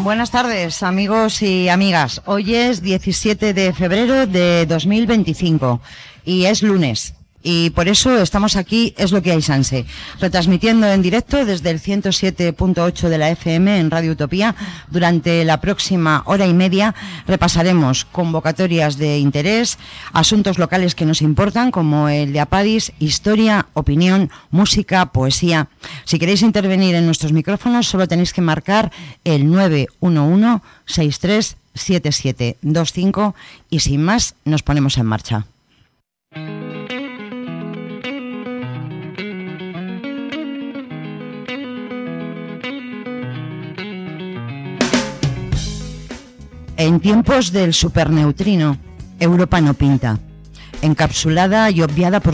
Buenas tardes, amigos y amigas. Hoy es 17 de febrero de 2025 y es lunes. Y por eso estamos aquí, es lo que hay, Sanse, retransmitiendo en directo desde el 107.8 de la FM en Radio Utopía. Durante la próxima hora y media repasaremos convocatorias de interés, asuntos locales que nos importan, como el de Apadis, historia, opinión, música, poesía. Si queréis intervenir en nuestros micrófonos, solo tenéis que marcar el 911-637725 y sin más, nos ponemos en marcha. En tiempos del superneutrino, Europa no pinta, encapsulada y obviada por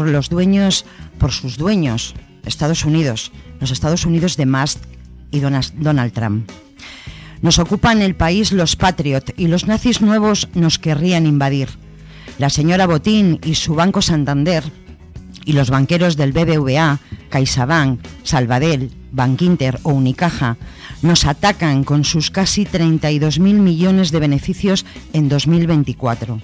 sus dueños, Estados Unidos, los Estados Unidos de Musk y Donald Trump. Nos ocupan el país los Patriot y los nazis nuevos nos querrían invadir. La señora Botín y su Banco Santander y los banqueros del BBVA, CaixaBank, Sabadell, Bankinter o Unicaja nos atacan con sus casi 32.000 millones de beneficios en 2024.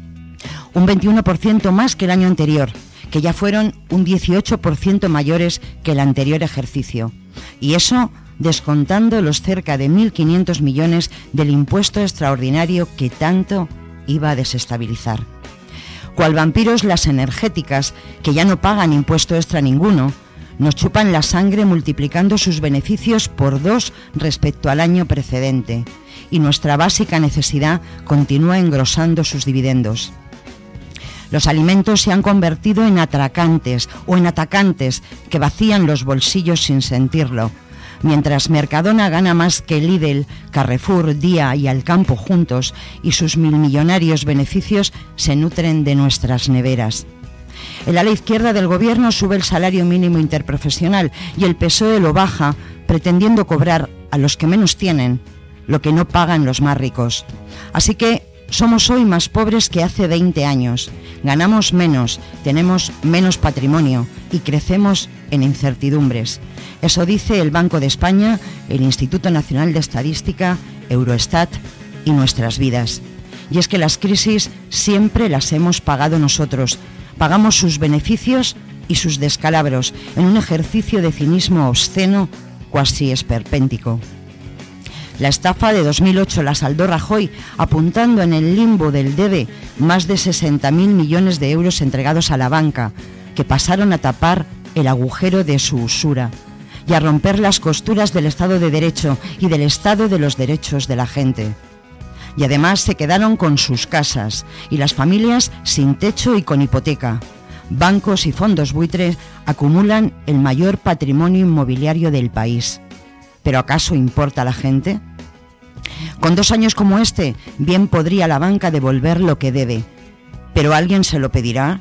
Un 21% más que el año anterior, que ya fueron un 18% mayores que el anterior ejercicio. Y eso descontando los cerca de 1.500 millones del impuesto extraordinario que tanto iba a desestabilizar. Cual vampiros las energéticas, que ya no pagan impuesto extra ninguno, nos chupan la sangre multiplicando sus beneficios por 2 respecto al año precedente, y nuestra básica necesidad continúa engrosando sus dividendos. Los alimentos se han convertido en atracantes o en atacantes que vacían los bolsillos sin sentirlo, mientras Mercadona gana más que Lidl, Carrefour, Día y Alcampo juntos, y sus milmillonarios beneficios se nutren de nuestras neveras. El ala izquierda del gobierno sube el salario mínimo interprofesional y el PSOE lo baja, pretendiendo cobrar a los que menos tienen lo que no pagan los más ricos. Así que somos hoy más pobres que hace 20 años, ganamos menos, tenemos menos patrimonio y crecemos en incertidumbres. Eso dice el Banco de España, el Instituto Nacional de Estadística, Eurostat y Nuestras Vidas. Y es que las crisis siempre las hemos pagado nosotros. Pagamos sus beneficios y sus descalabros en un ejercicio de cinismo obsceno, cuasi esperpéntico. La estafa de 2008 la saldó Rajoy, apuntando en el limbo del debe más de 60.000 millones de euros entregados a la banca, que pasaron a tapar el agujero de su usura y a romper las costuras del Estado de Derecho y del Estado de los derechos de la gente. Y además se quedaron con sus casas y las familias sin techo y con hipoteca. Bancos y fondos buitres acumulan el mayor patrimonio inmobiliario del país. ¿Pero acaso importa a la gente? Con 2 años como este, bien podría la banca devolver lo que debe. ¿Pero alguien se lo pedirá?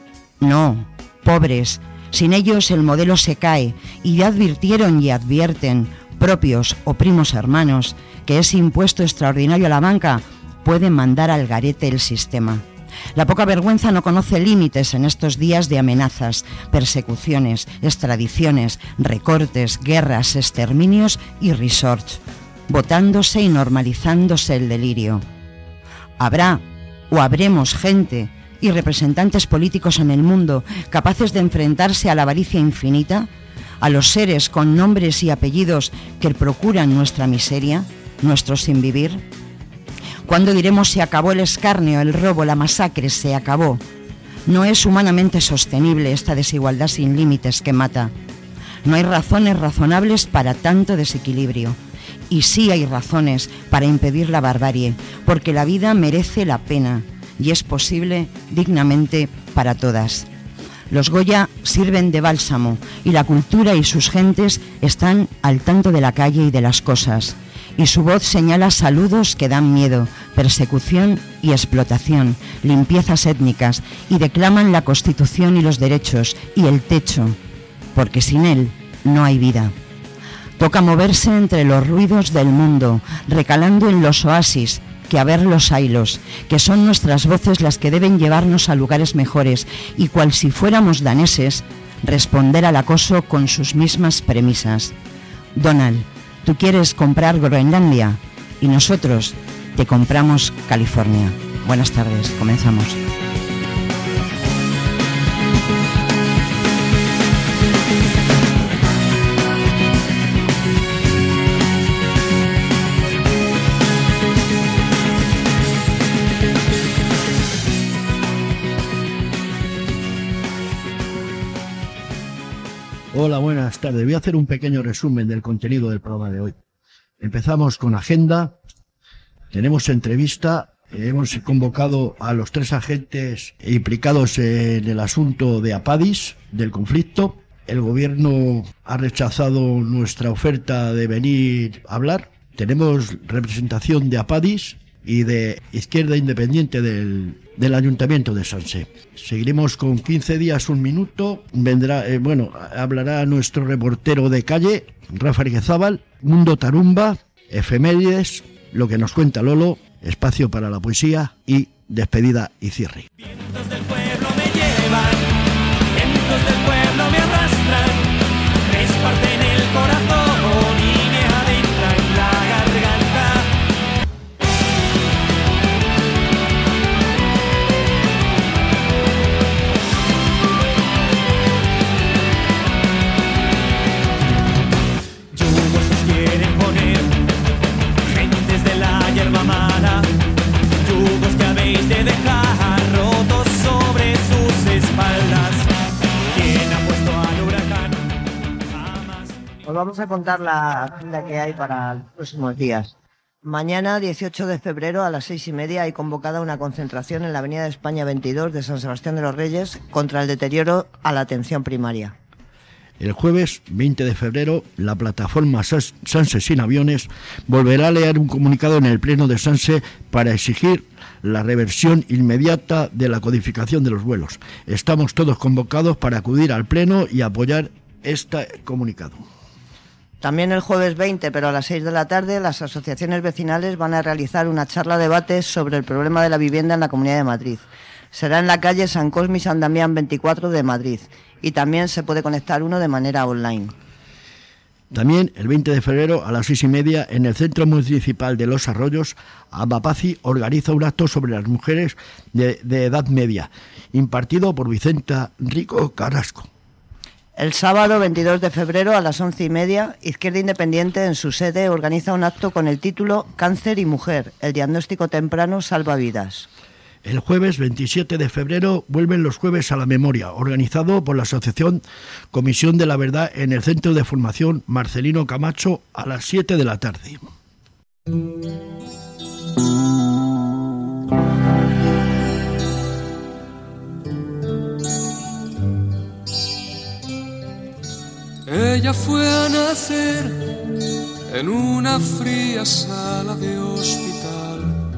No, pobres. Sin ellos el modelo se cae y ya advirtieron y advierten, propios o primos hermanos, que ese impuesto extraordinario a la banca puede mandar al garete el sistema. La poca vergüenza no conoce límites en estos días de amenazas, persecuciones, extradiciones, recortes, guerras, exterminios y resorts, botándose y normalizándose el delirio. Habrá o habremos gente y representantes políticos en el mundo capaces de enfrentarse a la avaricia infinita, a los seres con nombres y apellidos que procuran nuestra miseria, nuestro sinvivir. ¿Cuándo diremos se acabó el escarnio, el robo, la masacre, se acabó? No es humanamente sostenible esta desigualdad sin límites que mata. No hay razones razonables para tanto desequilibrio. Y sí hay razones para impedir la barbarie, porque la vida merece la pena y es posible dignamente para todas. Los Goya sirven de bálsamo y la cultura y sus gentes están al tanto de la calle y de las cosas. Y su voz señala saludos que dan miedo, persecución y explotación, limpiezas étnicas, y declaman la Constitución y los derechos y el techo, porque sin él no hay vida. Toca moverse entre los ruidos del mundo, recalando en los oasis, que a ver los haylos, que son nuestras voces las que deben llevarnos a lugares mejores, y cual si fuéramos daneses, responder al acoso con sus mismas premisas. Donald, ¿tú quieres comprar Groenlandia? y nosotros te compramos California. Buenas tardes, comenzamos. Hola, buenas tardes. Voy a hacer un pequeño resumen del contenido del programa de hoy. Empezamos con agenda, tenemos entrevista, hemos convocado a los 3 agentes implicados en el asunto de Apadis, del conflicto. El gobierno ha rechazado nuestra oferta de venir a hablar. Tenemos representación de Apadis y de Izquierda Independiente del Ayuntamiento de Sanse. Seguiremos con 15 días, 1 minuto. Vendrá, hablará nuestro reportero de calle, Rafa Arguezábal, Mundo Tarumba, efemérides, lo que nos cuenta Lolo, espacio para la poesía y despedida y cierre. Vientos del pueblo me llevan, vientos del pueblo me arrastran, me esparcen el corazón y me adentran en la garganta. Yugos os quieren poner, gentes de la hierba mala, yugos que habéis de dejar rotos sobre sus espaldas. ¿Quién ha puesto al huracán? Jamás. Os vamos a contar la agenda que hay para los próximos días. Mañana, 18 de febrero, a las 6:30, hay convocada una concentración en la Avenida de España 22 de San Sebastián de los Reyes contra el deterioro a la atención primaria. El jueves 20 de febrero, la plataforma Sanse Sin Aviones volverá a leer un comunicado en el Pleno de Sanse para exigir la reversión inmediata de la codificación de los vuelos. Estamos todos convocados para acudir al Pleno y apoyar este comunicado. También el jueves 20, pero a las 6 de la tarde, las asociaciones vecinales van a realizar una charla-debate sobre el problema de la vivienda en la Comunidad de Madrid. Será en la calle San Cosme y San Damián 24 de Madrid, y también se puede conectar uno de manera online. También el 20 de febrero a las 6:30 en el Centro Municipal de Los Arroyos, Amapaci organiza un acto sobre las mujeres de edad media, impartido por Vicenta Rico Carrasco. El sábado 22 de febrero a las 11:30, Izquierda Independiente en su sede organiza un acto con el título Cáncer y Mujer, el diagnóstico temprano salva vidas. El jueves 27 de febrero vuelven los jueves a la memoria, organizado por la Asociación Comisión de la Verdad en el Centro de Formación Marcelino Camacho a las 7 de la tarde. Ella fue a nacer en una fría sala de hospital.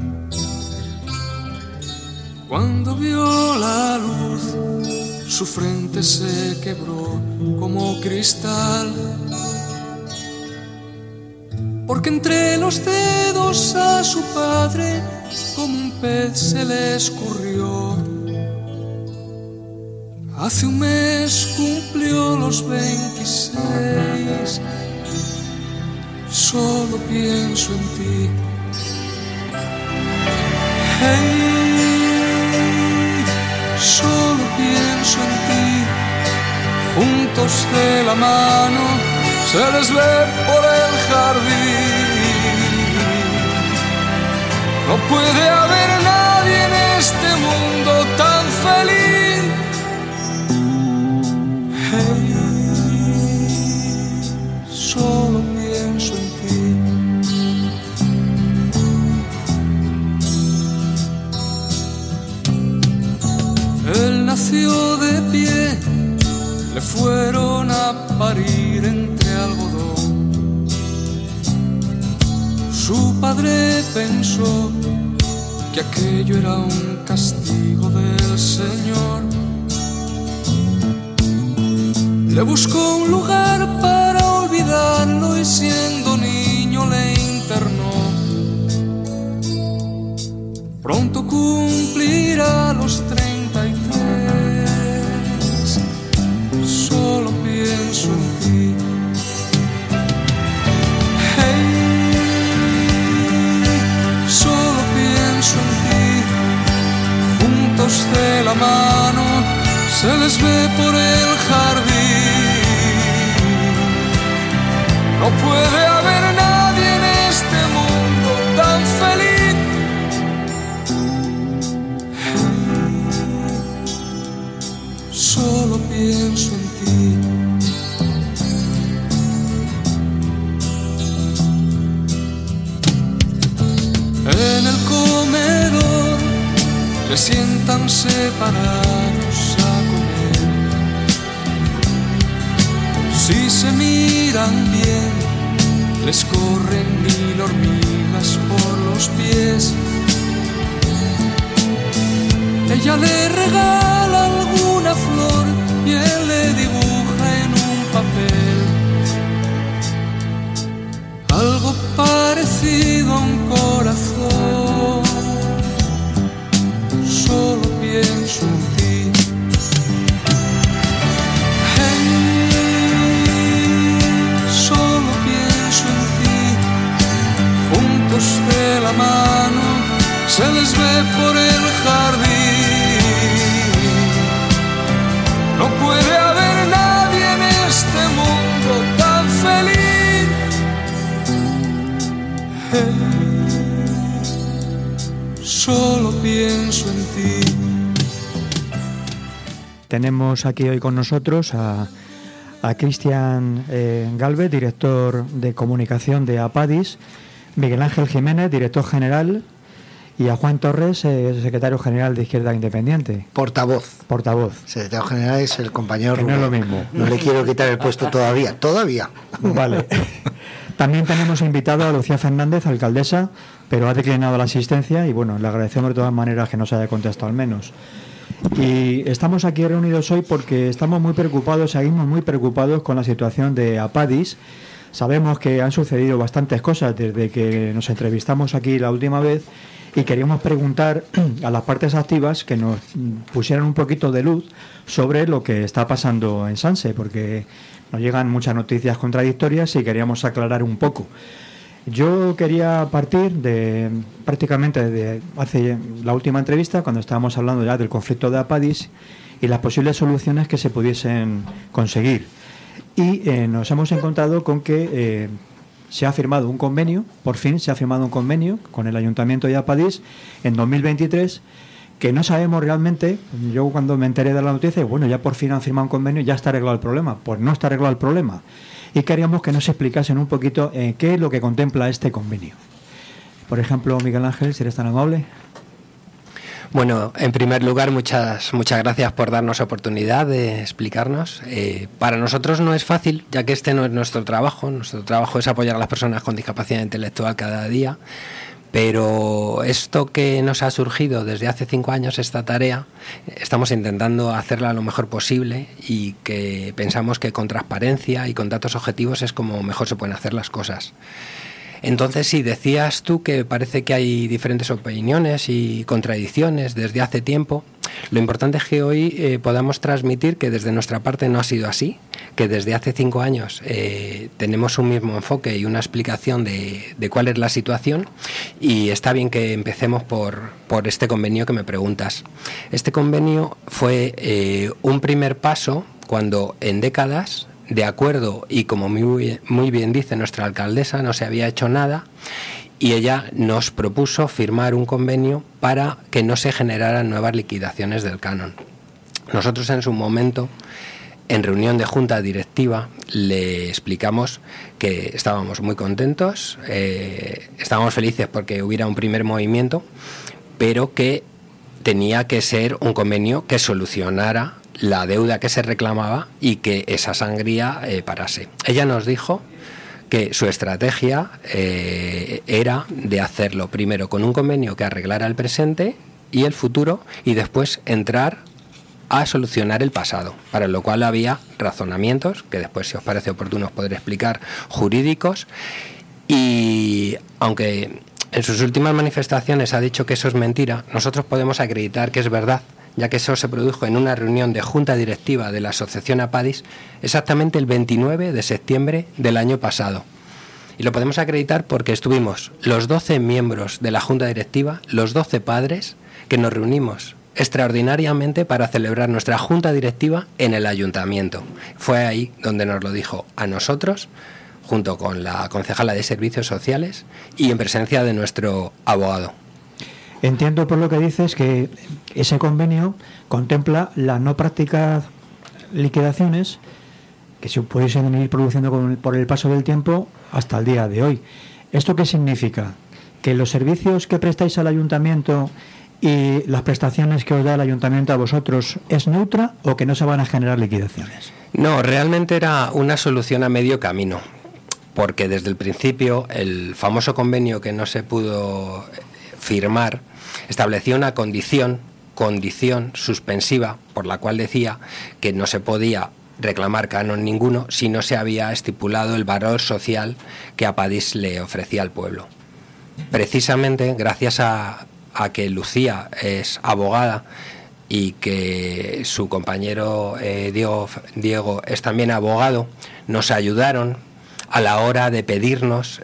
Cuando vio la luz, su frente se quebró como cristal. Porque entre los dedos a su padre como un pez se le escurrió. Hace un mes cumplió los 26. Solo pienso en ti. Hey, solo pienso en ti. Juntos de la mano se les ve por el jardín. No puede haber nadie en este mundo tan feliz. Hey, solo pienso en ti. Él nació de pie, le fueron a parir entre algodón. Su padre pensó que aquello era un castigo del Señor. Le buscó un lugar para olvidarlo y siendo niño le internó. Pronto cumplirá los 33. Solo pienso en ti. Hey, la mano, se les ve por el jardín. No puede haber nadie en este mundo tan feliz. Solo pienso en ti. En el comedor le sientan separados a comer. Si se miran bien, les corren 1000 hormigas por los pies. Ella le regala alguna flor y él le dibuja en un papel algo parecido a un corazón. Solo pienso en ti. Solo pienso en ti. Juntos de la mano se les ve por el jardín. No puede haber nadie en este mundo tan feliz. Solo pienso en ti. Tenemos aquí hoy con nosotros a Cristian Galvez, director de comunicación de APADIS, Miguel Ángel Jiménez, director general, y a Juan Torres, secretario general de Izquierda Independiente. Portavoz. Secretario general es el compañero. Que no es lo mismo. No le quiero quitar el puesto todavía. Vale. También tenemos invitado a Lucía Fernández, alcaldesa, pero ha declinado la asistencia y bueno, le agradecemos de todas maneras que nos haya contestado al menos. Y estamos aquí reunidos hoy porque estamos muy preocupados, seguimos muy preocupados con la situación de APADIS. Sabemos que han sucedido bastantes cosas desde que nos entrevistamos aquí la última vez y queríamos preguntar a las partes activas que nos pusieran un poquito de luz sobre lo que está pasando en Sanse, porque nos llegan muchas noticias contradictorias y queríamos aclarar un poco. Yo quería partir de prácticamente de hace la última entrevista, cuando estábamos hablando ya del conflicto de APADIS y las posibles soluciones que se pudiesen conseguir. Y nos hemos encontrado con que se ha firmado un convenio, por fin se ha firmado un convenio con el Ayuntamiento de APADIS en 2023, que no sabemos realmente. Yo cuando me enteré de la noticia, bueno, ya por fin han firmado un convenio, ya está arreglado el problema. Pues no está arreglado el problema. Y queríamos que nos explicasen un poquito qué es lo que contempla este convenio. Por ejemplo, Miguel Ángel, si eres tan amable. Bueno, en primer lugar, muchas gracias por darnos oportunidad de explicarnos. Para nosotros no es fácil, ya que este no es nuestro trabajo. Nuestro trabajo es apoyar a las personas con discapacidad intelectual cada día. Pero esto que nos ha surgido desde hace 5 años, esta tarea, estamos intentando hacerla lo mejor posible y que pensamos que con transparencia y con datos objetivos es como mejor se pueden hacer las cosas. Entonces, sí, decías tú que parece que hay diferentes opiniones y contradicciones desde hace tiempo. Lo importante es que hoy podamos transmitir que desde nuestra parte no ha sido así, que desde hace 5 años tenemos un mismo enfoque y una explicación de cuál es la situación, y está bien que empecemos por este convenio que me preguntas. Este convenio fue un primer paso cuando en décadas, de acuerdo, y como muy bien dice nuestra alcaldesa, no se había hecho nada, y ella nos propuso firmar un convenio para que no se generaran nuevas liquidaciones del canon. Nosotros en su momento, en reunión de junta directiva, le explicamos que estábamos muy contentos, estábamos felices porque hubiera un primer movimiento, pero que tenía que ser un convenio que solucionara la deuda que se reclamaba y que esa sangría parase. Ella nos dijo que su estrategia era de hacerlo primero con un convenio que arreglara el presente y el futuro, y después entrar a solucionar el pasado, para lo cual había razonamientos que después, si os parece oportuno, os podré explicar, jurídicos. Y aunque en sus últimas manifestaciones ha dicho que eso es mentira, nosotros podemos acreditar que es verdad, ya que eso se produjo en una reunión de junta directiva de la asociación APADIS exactamente el 29 de septiembre del año pasado. Y lo podemos acreditar porque estuvimos los 12 miembros de la junta directiva, los 12 padres, que nos reunimos extraordinariamente para celebrar nuestra junta directiva en el ayuntamiento. Fue ahí donde nos lo dijo a nosotros, junto con la concejala de Servicios Sociales y en presencia de nuestro abogado. Entiendo por lo que dices que ese convenio contempla la no práctica liquidaciones que se pudiesen ir produciendo por el paso del tiempo hasta el día de hoy. ¿Esto qué significa? ¿Que los servicios que prestáis al ayuntamiento y las prestaciones que os da el ayuntamiento a vosotros es neutra o que no se van a generar liquidaciones? No, realmente era una solución a medio camino, porque desde el principio el famoso convenio que no se pudo firmar establecía una condición suspensiva por la cual decía que no se podía reclamar canon ninguno si no se había estipulado el valor social que Apadis le ofrecía al pueblo. Precisamente gracias a que Lucía es abogada y que su compañero Diego es también abogado, nos ayudaron a la hora de pedirnos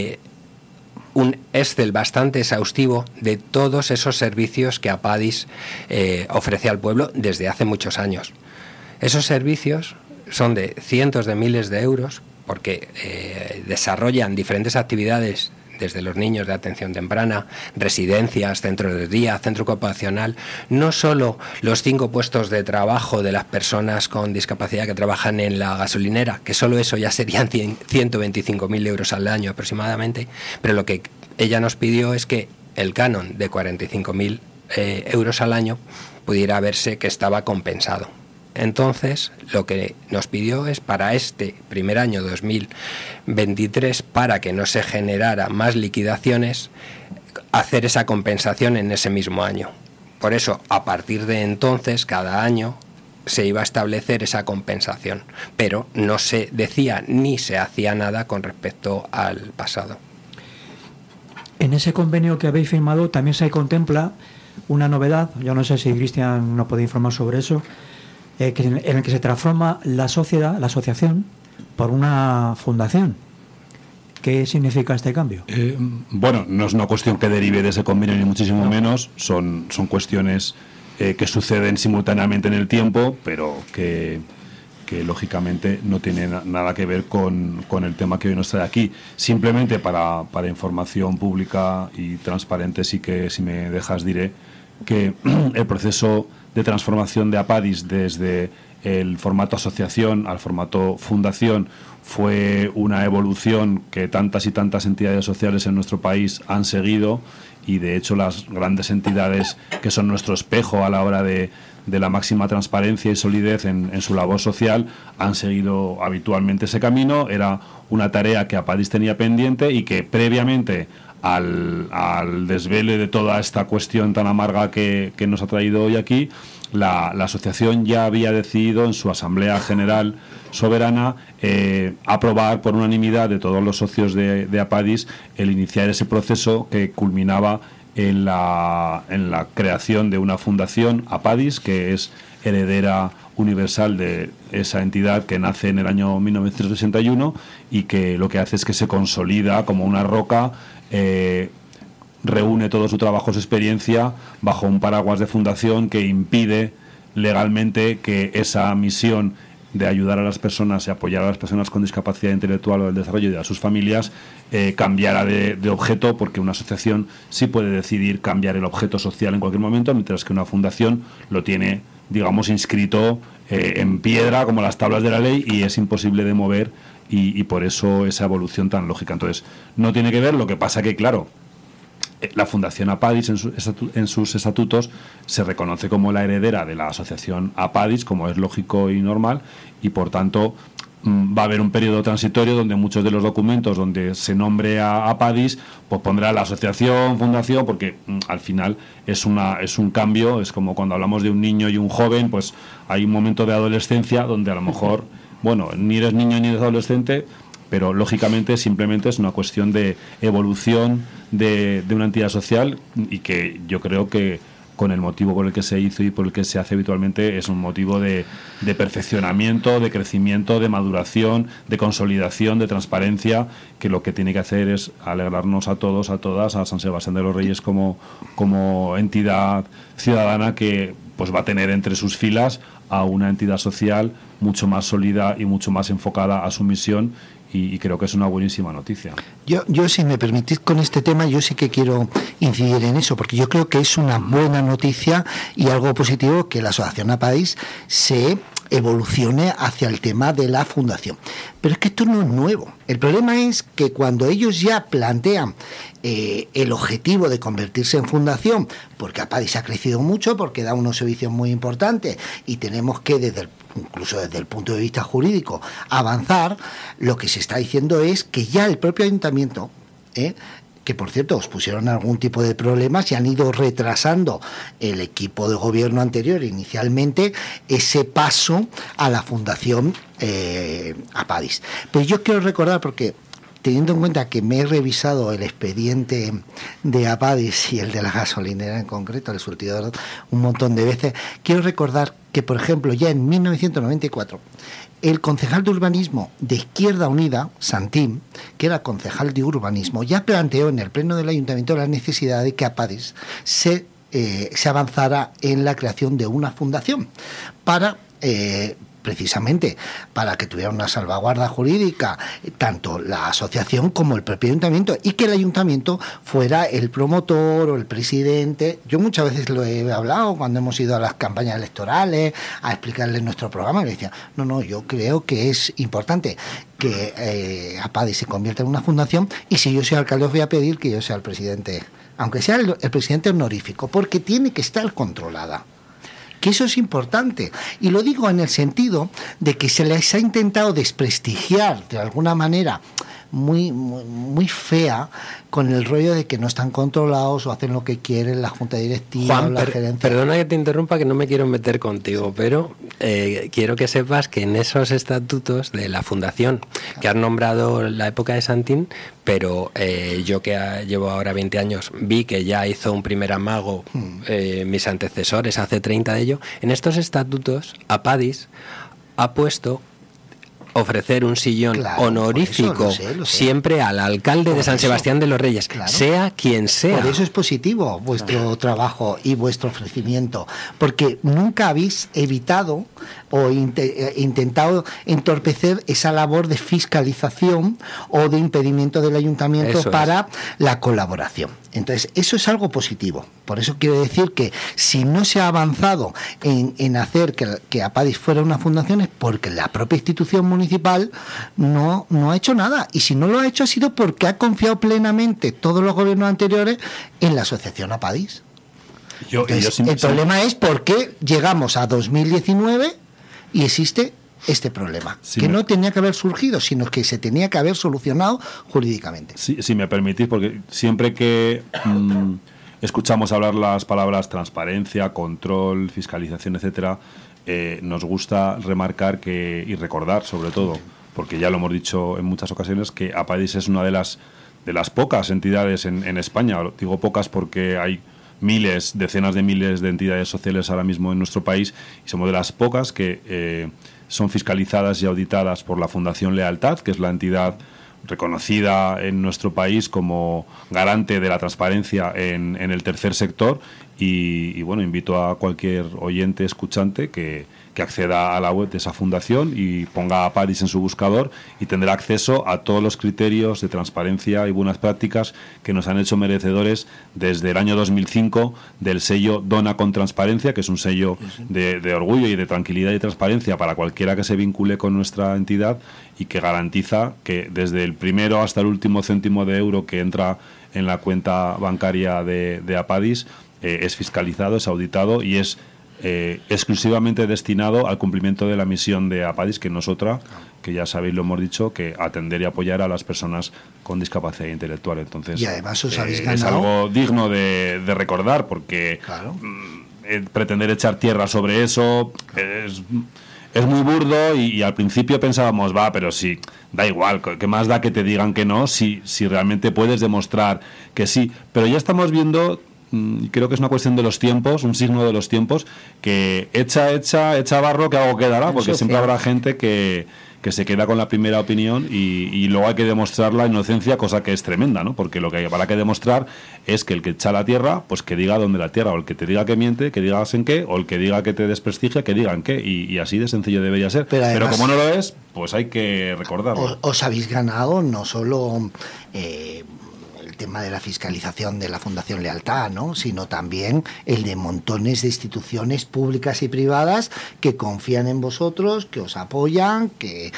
un Excel bastante exhaustivo de todos esos servicios que Apadis ofrece al pueblo desde hace muchos años. Esos servicios son de cientos de miles de euros porque desarrollan diferentes actividades desde los niños de atención temprana, residencias, centros de día, centro ocupacional, no solo los 5 puestos de trabajo de las personas con discapacidad que trabajan en la gasolinera, que solo eso ya serían 125.000 euros al año aproximadamente, pero lo que ella nos pidió es que el canon de 45.000 euros al año pudiera verse que estaba compensado. Entonces, lo que nos pidió es para este primer año 2023, para que no se generara más liquidaciones, hacer esa compensación en ese mismo año. Por eso, a partir de entonces, cada año se iba a establecer esa compensación, pero no se decía ni se hacía nada con respecto al pasado. En ese convenio que habéis firmado también se contempla una novedad, yo no sé si Cristian nos puede informar sobre eso, en el que se transforma la asociación, por una fundación. ¿Qué significa este cambio? Bueno, no es una cuestión que derive de ese convenio ni muchísimo menos, son cuestiones que suceden simultáneamente en el tiempo, pero que lógicamente no tienen nada que ver con el tema que hoy nos trae aquí. Simplemente para información pública y transparente, sí que, si me dejas, diré que el proceso de transformación de Apadis desde el formato asociación al formato fundación fue una evolución que tantas y tantas entidades sociales en nuestro país han seguido, y de hecho las grandes entidades que son nuestro espejo a la hora de la máxima transparencia y solidez en su labor social han seguido habitualmente ese camino. Era una tarea que Apadis tenía pendiente y que previamente al desvele de toda esta cuestión tan amarga que nos ha traído hoy aquí, la asociación ya había decidido en su asamblea general soberana aprobar por unanimidad de todos los socios de Apadis el iniciar ese proceso que culminaba en la creación de una fundación Apadis, que es heredera universal de esa entidad que nace en el año 1961 y que lo que hace es que se consolida como una roca, reúne todo su trabajo, su experiencia bajo un paraguas de fundación que impide legalmente que esa misión de ayudar a las personas y apoyar a las personas con discapacidad intelectual o del desarrollo y a sus familias cambiara de objeto, porque una asociación sí puede decidir cambiar el objeto social en cualquier momento, mientras que una fundación lo tiene, digamos, inscrito en piedra como las tablas de la ley y es imposible de mover, y por eso esa evolución tan lógica. Entonces, no tiene que ver, lo que pasa que, claro, la Fundación Apadis en sus estatutos se reconoce como la heredera de la asociación Apadis, como es lógico y normal, y por tanto va a haber un periodo transitorio donde muchos de los documentos donde se nombre a Apadis, pues pondrá la asociación, fundación, porque al final es un cambio. Es como cuando hablamos de un niño y un joven, pues hay un momento de adolescencia donde a lo mejor, bueno, ni eres niño ni eres adolescente, pero lógicamente simplemente es una cuestión de evolución de una entidad social, y que yo creo que con el motivo por el que se hizo y por el que se hace habitualmente, es un motivo de perfeccionamiento, de crecimiento, de maduración, de consolidación, de transparencia, que lo que tiene que hacer es alegrarnos a todos, a todas, a San Sebastián de los Reyes como entidad ciudadana que pues va a tener entre sus filas a una entidad social mucho más sólida y mucho más enfocada a su misión, y creo que es una buenísima noticia. Yo, si me permitís con este tema, yo sí que quiero incidir en eso, porque yo creo que es una buena noticia y algo positivo que la Asociación APADIS se evolucione hacia el tema de la fundación. Pero es que esto no es nuevo. El problema es que cuando ellos ya plantean el objetivo de convertirse en fundación, porque APADIS ha crecido mucho, porque da unos servicios muy importantes y tenemos que incluso desde el punto de vista jurídico avanzar, lo que se está diciendo es que ya el propio ayuntamiento, que por cierto os pusieron algún tipo de problemas y han ido retrasando el equipo de gobierno anterior inicialmente ese paso a la fundación APADIS. Pero yo quiero recordar, porque teniendo en cuenta que me he revisado el expediente de APADIS y el de la gasolinera en concreto, el surtidor, un montón de veces, quiero recordar que, por ejemplo, ya en 1994, el concejal de urbanismo de Izquierda Unida, Santín, que era concejal de urbanismo, ya planteó en el pleno del ayuntamiento la necesidad de que APADIS se avanzara en la creación de una fundación para precisamente para que tuviera una salvaguarda jurídica tanto la asociación como el propio ayuntamiento, y que el ayuntamiento fuera el promotor o el presidente. Yo muchas veces lo he hablado cuando hemos ido a las campañas electorales a explicarles nuestro programa, y me decían, no, yo creo que es importante que APADIS se convierta en una fundación, y si yo soy alcalde os voy a pedir que yo sea el presidente, aunque sea el presidente honorífico, porque tiene que estar controlada. Que eso es importante, y lo digo en el sentido de que se les ha intentado desprestigiar de alguna manera muy, muy, muy fea, con el rollo de que no están controlados o hacen lo que quieren la junta directiva. Juan, o la gerencia. Perdona que te interrumpa, que no me quiero meter contigo, pero quiero que sepas que en esos estatutos de la fundación, que has nombrado la época de Santín, pero yo que llevo ahora 20 años vi que ya hizo un primer amago mis antecesores hace 30 de ello. En estos estatutos APADIS ha puesto ofrecer un sillón honorífico lo sé. siempre al alcalde de San Sebastián de los Reyes, sea quien sea. Por eso es positivo vuestro trabajo y vuestro ofrecimiento, porque nunca habéis evitado o intentado entorpecer esa labor de fiscalización o de impedimento del ayuntamiento para la colaboración. Entonces, eso es algo positivo. Por eso quiero decir que si no se ha avanzado en hacer que APADIS fuera una fundación, es porque la propia institución municipal no ha hecho nada. Y si no lo ha hecho, ha sido porque ha confiado plenamente todos los gobiernos anteriores en la asociación APADIS. El problema es por qué llegamos a 2019 y existe este problema, que no tenía que haber surgido, sino que se tenía que haber solucionado jurídicamente. Si me permitís, porque siempre que escuchamos hablar las palabras transparencia, control, fiscalización, etcétera, nos gusta remarcar y recordar, sobre todo, porque ya lo hemos dicho en muchas ocasiones, que APADIS es una de las pocas entidades en España. Digo pocas porque hay decenas de miles de entidades sociales ahora mismo en nuestro país, y somos de las pocas que son fiscalizadas y auditadas por la Fundación Lealtad, que es la entidad reconocida en nuestro país como garante de la transparencia en el tercer sector. Y bueno, invito a cualquier oyente, escuchante, que acceda a la web de esa fundación y ponga APADIS en su buscador, y tendrá acceso a todos los criterios de transparencia y buenas prácticas que nos han hecho merecedores desde el año 2005 del sello Dona con Transparencia, que es un sello de orgullo y de tranquilidad y transparencia para cualquiera que se vincule con nuestra entidad, y que garantiza que desde el primero hasta el último céntimo de euro que entra en la cuenta bancaria de APADIS es fiscalizado, es auditado y es exclusivamente destinado al cumplimiento de la misión de APADIS, que no es otra, que ya sabéis, lo hemos dicho, que atender y apoyar a las personas con discapacidad intelectual. Entonces, y además os habéis ganado. Es algo digno de recordar, porque pretender echar tierra sobre eso es muy burdo, y al principio pensábamos, pero sí, da igual, ¿qué más da que te digan que no si realmente puedes demostrar que sí? Pero ya estamos viendo creo que es una cuestión de los tiempos, un signo de los tiempos, que echa barro, que algo quedará, porque siempre habrá gente que se queda con la primera opinión y luego hay que demostrar la inocencia, cosa que es tremenda, ¿no? Porque lo que habrá que demostrar es que el que echa la tierra, pues que diga dónde la tierra, o el que te diga que miente, que digas en qué, o el que diga que te desprestigia, que diga en qué, y así de sencillo debería ser. Pero además, como no lo es, pues hay que recordarlo. Os habéis ganado no solo el tema de la fiscalización de la Fundación Lealtad, ¿no?, sino también el de montones de instituciones públicas y privadas que confían en vosotros, que os apoyan, que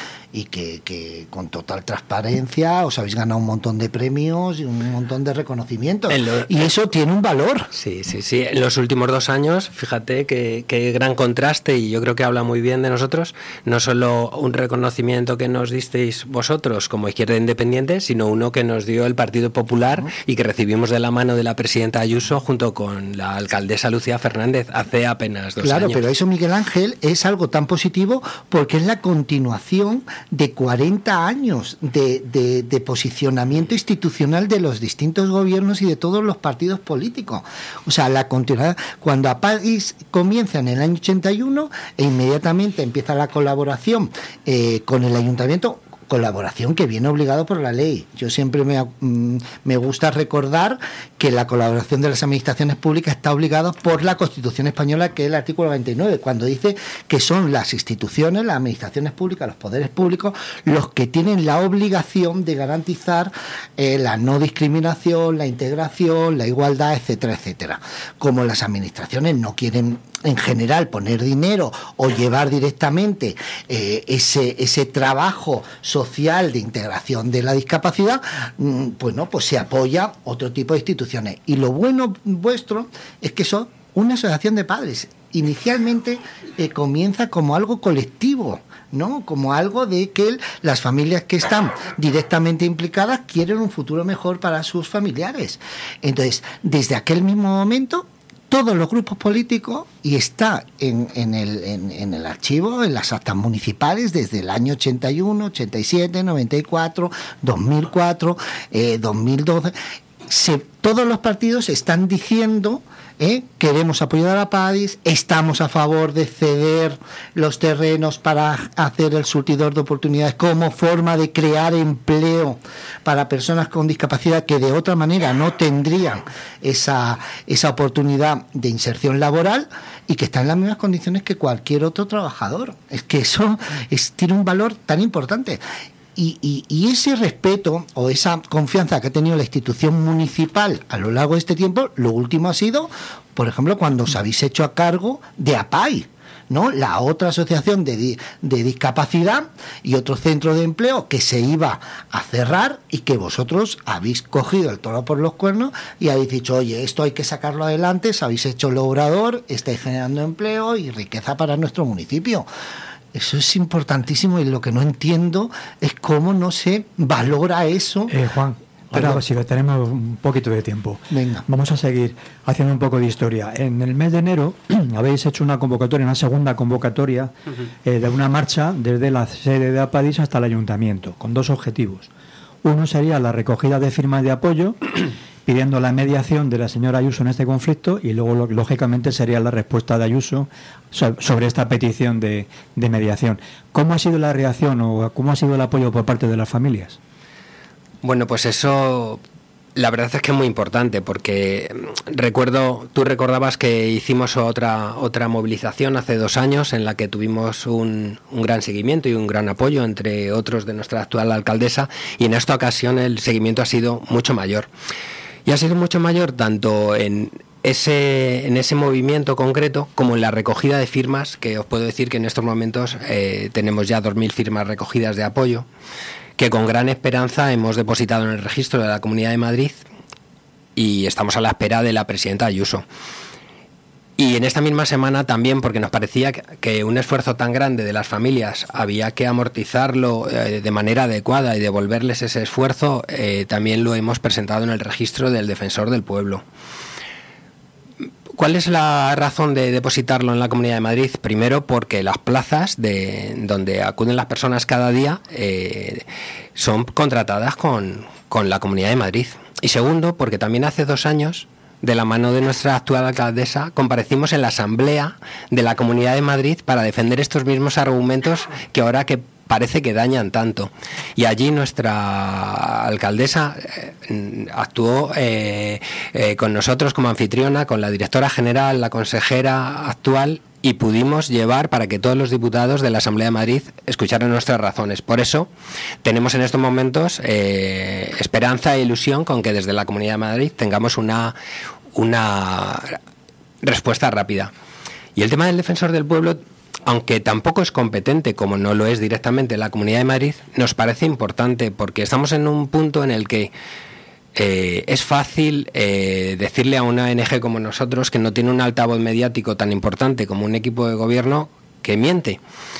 con total transparencia os habéis ganado un montón de premios y un montón de reconocimientos. Y eso tiene un valor. Sí. En los últimos 2 años, fíjate qué gran contraste, y yo creo que habla muy bien de nosotros, no solo un reconocimiento que nos disteis vosotros como Izquierda Independiente, sino uno que nos dio el Partido Popular y que recibimos de la mano de la presidenta Ayuso junto con la alcaldesa Lucía Fernández hace apenas 2 años. Claro, pero eso, Miguel Ángel, es algo tan positivo porque es la continuación de 40 años de posicionamiento institucional de los distintos gobiernos y de todos los partidos políticos. O sea, la continuidad. Cuando APADIS comienza en el año 81 e inmediatamente empieza la colaboración con el ayuntamiento, colaboración que viene obligado por la ley. Yo siempre me gusta recordar que la colaboración de las administraciones públicas está obligada por la Constitución española, que es el artículo 99, cuando dice que son las instituciones, las administraciones públicas, los poderes públicos, los que tienen la obligación de garantizar la no discriminación, la integración, la igualdad, etcétera, etcétera. Como las administraciones no quieren en general poner dinero o llevar directamente ese trabajo social de integración de la discapacidad, pues se apoya otro tipo de instituciones. Y lo bueno vuestro es que son una asociación de padres. Inicialmente comienza como algo colectivo, ¿no?, como algo de que las familias que están directamente implicadas quieren un futuro mejor para sus familiares. Entonces, desde aquel mismo momento, todos los grupos políticos, y está en el archivo, en las actas municipales, desde el año 81, 87, 94, 2004, 2012, todos los partidos están diciendo queremos apoyar a APADIS, estamos a favor de ceder los terrenos para hacer el surtidor de oportunidades como forma de crear empleo para personas con discapacidad que de otra manera no tendrían esa oportunidad de inserción laboral y que están en las mismas condiciones que cualquier otro trabajador. Es que eso tiene un valor tan importante. Y ese respeto o esa confianza que ha tenido la institución municipal a lo largo de este tiempo, lo último ha sido, por ejemplo, cuando os habéis hecho a cargo de APAI, ¿no?, la otra asociación de discapacidad y otro centro de empleo que se iba a cerrar y que vosotros habéis cogido el toro por los cuernos y habéis dicho, oye, esto hay que sacarlo adelante, os habéis hecho el obrador, estáis generando empleo y riqueza para nuestro municipio. Eso es importantísimo y lo que no entiendo es cómo no se valora eso. Juan, ahora si tenemos un poquito de tiempo. Venga. Vamos a seguir haciendo un poco de historia. En el mes de enero habéis hecho una convocatoria, una segunda convocatoria de una marcha desde la sede de APADIS hasta el ayuntamiento, con 2 objetivos. Uno sería la recogida de firmas de apoyo pidiendo la mediación de la señora Ayuso en este conflicto y luego, lógicamente, sería la respuesta de Ayuso sobre esta petición de mediación. ¿Cómo ha sido la reacción o cómo ha sido el apoyo por parte de las familias? Bueno, pues eso, la verdad es que es muy importante, porque tú recordabas que hicimos otra movilización hace 2 años en la que tuvimos un gran seguimiento y un gran apoyo, entre otros de nuestra actual alcaldesa, y en esta ocasión el seguimiento ha sido mucho mayor. Y ha sido mucho mayor tanto en ese movimiento concreto como en la recogida de firmas, que os puedo decir que en estos momentos tenemos ya 2.000 firmas recogidas de apoyo, que con gran esperanza hemos depositado en el registro de la Comunidad de Madrid y estamos a la espera de la presidenta Ayuso. Y en esta misma semana también, porque nos parecía que un esfuerzo tan grande de las familias había que amortizarlo de manera adecuada y devolverles ese esfuerzo, también lo hemos presentado en el registro del Defensor del Pueblo. ¿Cuál es la razón de depositarlo en la Comunidad de Madrid? Primero, porque las plazas donde acuden las personas cada día son contratadas con la Comunidad de Madrid. Y segundo, porque también hace 2 años de la mano de nuestra actual alcaldesa, comparecimos en la Asamblea de la Comunidad de Madrid para defender estos mismos argumentos que ahora que parece que dañan tanto. Y allí nuestra alcaldesa actuó con nosotros como anfitriona, con la directora general, la consejera actual, y pudimos llevar para que todos los diputados de la Asamblea de Madrid escucharan nuestras razones. Por eso tenemos en estos momentos esperanza e ilusión con que desde la Comunidad de Madrid tengamos una respuesta rápida. Y el tema del defensor del pueblo, aunque tampoco es competente, como no lo es directamente la Comunidad de Madrid, nos parece importante porque estamos en un punto en el que es fácil decirle a una ONG como nosotros, que no tiene un altavoz mediático tan importante como un equipo de gobierno, que miente.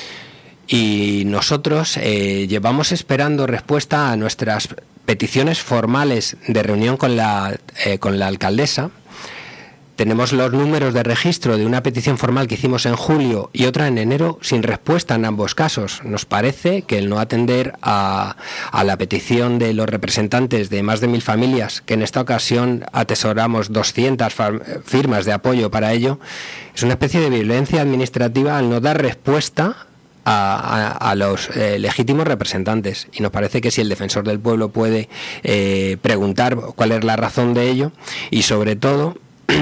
Y nosotros llevamos esperando respuesta a nuestras peticiones formales de reunión con la alcaldesa. Tenemos los números de registro de una petición formal que hicimos en julio y otra en enero sin respuesta en ambos casos. Nos parece que el no atender a la petición de los representantes de más de 1.000 familias, que en esta ocasión atesoramos 200 firmas de apoyo para ello, es una especie de violencia administrativa al no dar respuesta a los legítimos representantes. Y nos parece que si el defensor del pueblo puede preguntar cuál es la razón de ello, y sobre todo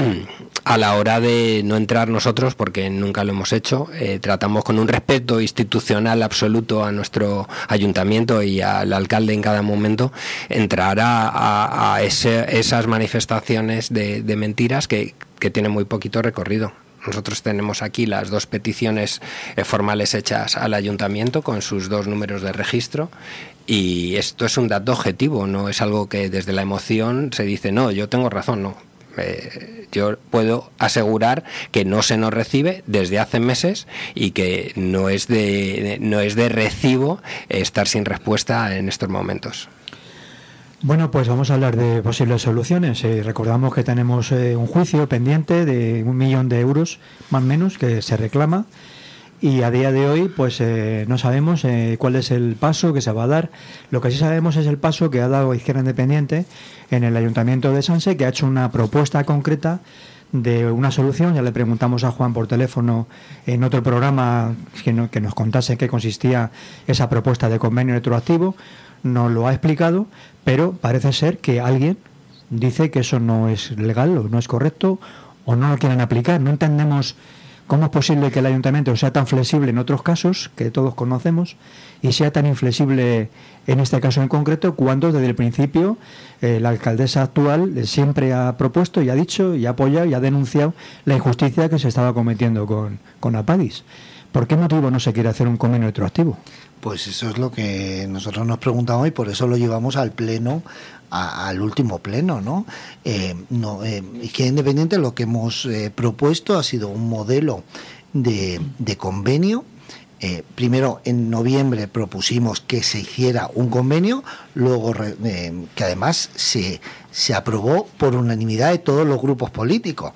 a la hora de no entrar nosotros, porque nunca lo hemos hecho, tratamos con un respeto institucional absoluto a nuestro ayuntamiento y al alcalde en cada momento, entrar a esas manifestaciones de mentiras que tienen muy poquito recorrido. Nosotros tenemos aquí las 2 peticiones formales hechas al ayuntamiento con sus 2 números de registro, y esto es un dato objetivo, no es algo que desde la emoción se dice no, yo tengo razón, no. Yo puedo asegurar que no se nos recibe desde hace meses y que no es de recibo estar sin respuesta en estos momentos. Bueno, pues vamos a hablar de posibles soluciones. Recordamos que tenemos un juicio pendiente de 1 millón de euros, más o menos, que se reclama. Y a día de hoy pues no sabemos cuál es el paso que se va a dar. Lo que sí sabemos es el paso que ha dado Izquierda Independiente en el Ayuntamiento de Sanse, que ha hecho una propuesta concreta de una solución. Ya le preguntamos a Juan por teléfono en otro programa que nos contase en qué consistía esa propuesta de convenio retroactivo. Nos lo ha explicado, pero parece ser que alguien dice que eso no es legal o no es correcto o no lo quieren aplicar. No entendemos cómo es posible que el ayuntamiento sea tan flexible en otros casos que todos conocemos y sea tan inflexible en este caso en concreto, cuando desde el principio la alcaldesa actual siempre ha propuesto y ha dicho y ha apoyado y ha denunciado la injusticia que se estaba cometiendo con Apadis. ¿Por qué motivo no se quiere hacer un convenio retroactivo? Pues eso es lo que nosotros nos preguntamos y por eso lo llevamos al pleno, al último pleno, ¿no? Izquierda Independiente lo que hemos propuesto ha sido un modelo de convenio. Primero, en noviembre propusimos que se hiciera un convenio, luego que además se aprobó por unanimidad de todos los grupos políticos.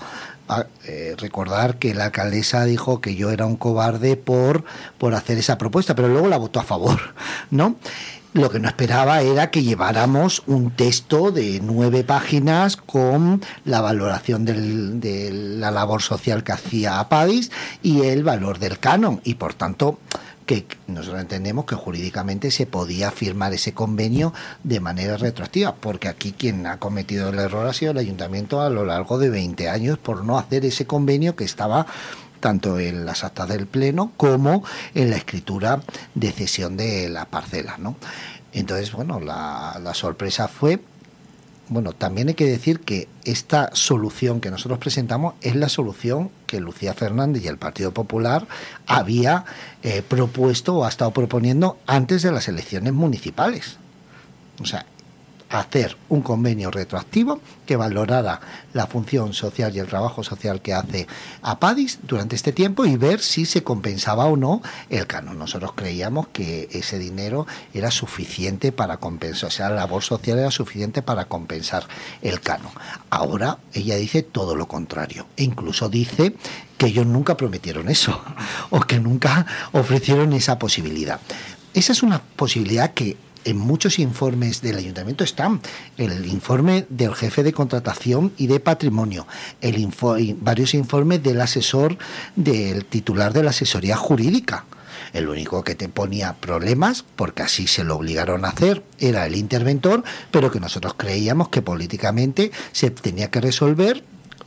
Recordar que la alcaldesa dijo que yo era un cobarde por hacer esa propuesta, pero luego la votó a favor, ¿no? Lo que no esperaba era que lleváramos un texto de 9 páginas con la valoración de la labor social que hacía Apadis y el valor del canon, y por tanto que nosotros entendemos que jurídicamente se podía firmar ese convenio de manera retroactiva, porque aquí quien ha cometido el error ha sido el ayuntamiento a lo largo de 20 años por no hacer ese convenio que estaba tanto en las actas del pleno como en la escritura de cesión de la parcela, ¿no? Entonces, bueno, la sorpresa fue... Bueno, también hay que decir que esta solución que nosotros presentamos es la solución que Lucía Fernández y el Partido Popular había propuesto o ha estado proponiendo antes de las elecciones municipales. O sea, hacer un convenio retroactivo que valorara la función social y el trabajo social que hace Apadis durante este tiempo y ver si se compensaba o no el canon. Nosotros creíamos que ese dinero era suficiente para compensar, o sea, la labor social era suficiente para compensar el canon. Ahora ella dice todo lo contrario e incluso dice que ellos nunca prometieron eso o que nunca ofrecieron esa posibilidad. Esa es una posibilidad que en muchos informes del ayuntamiento están. El informe del jefe de contratación y de patrimonio, varios informes del asesor, del titular de la asesoría jurídica. El único que te ponía problemas, porque así se lo obligaron a hacer, era el interventor, pero que nosotros creíamos que políticamente se tenía que resolver,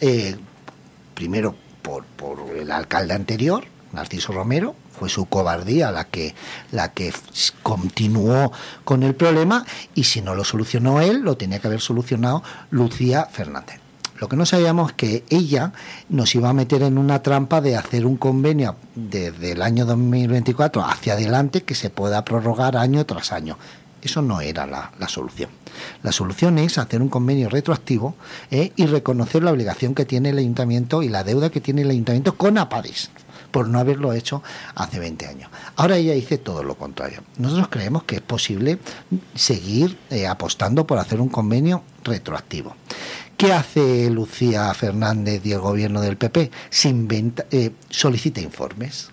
primero por el alcalde anterior, Narciso Romero. Fue su cobardía la que continuó con el problema, y si no lo solucionó él, lo tenía que haber solucionado Lucía Fernández. Lo que no sabíamos es que ella nos iba a meter en una trampa de hacer un convenio desde el año 2024 hacia adelante que se pueda prorrogar año tras año. Eso no era la solución. La solución es hacer un convenio retroactivo y reconocer la obligación que tiene el ayuntamiento y la deuda que tiene el ayuntamiento con Apadis, por no haberlo hecho hace 20 años. Ahora ella dice todo lo contrario. Nosotros creemos que es posible seguir apostando por hacer un convenio retroactivo. ¿Qué hace Lucía Fernández y el gobierno del PP? Solicita informes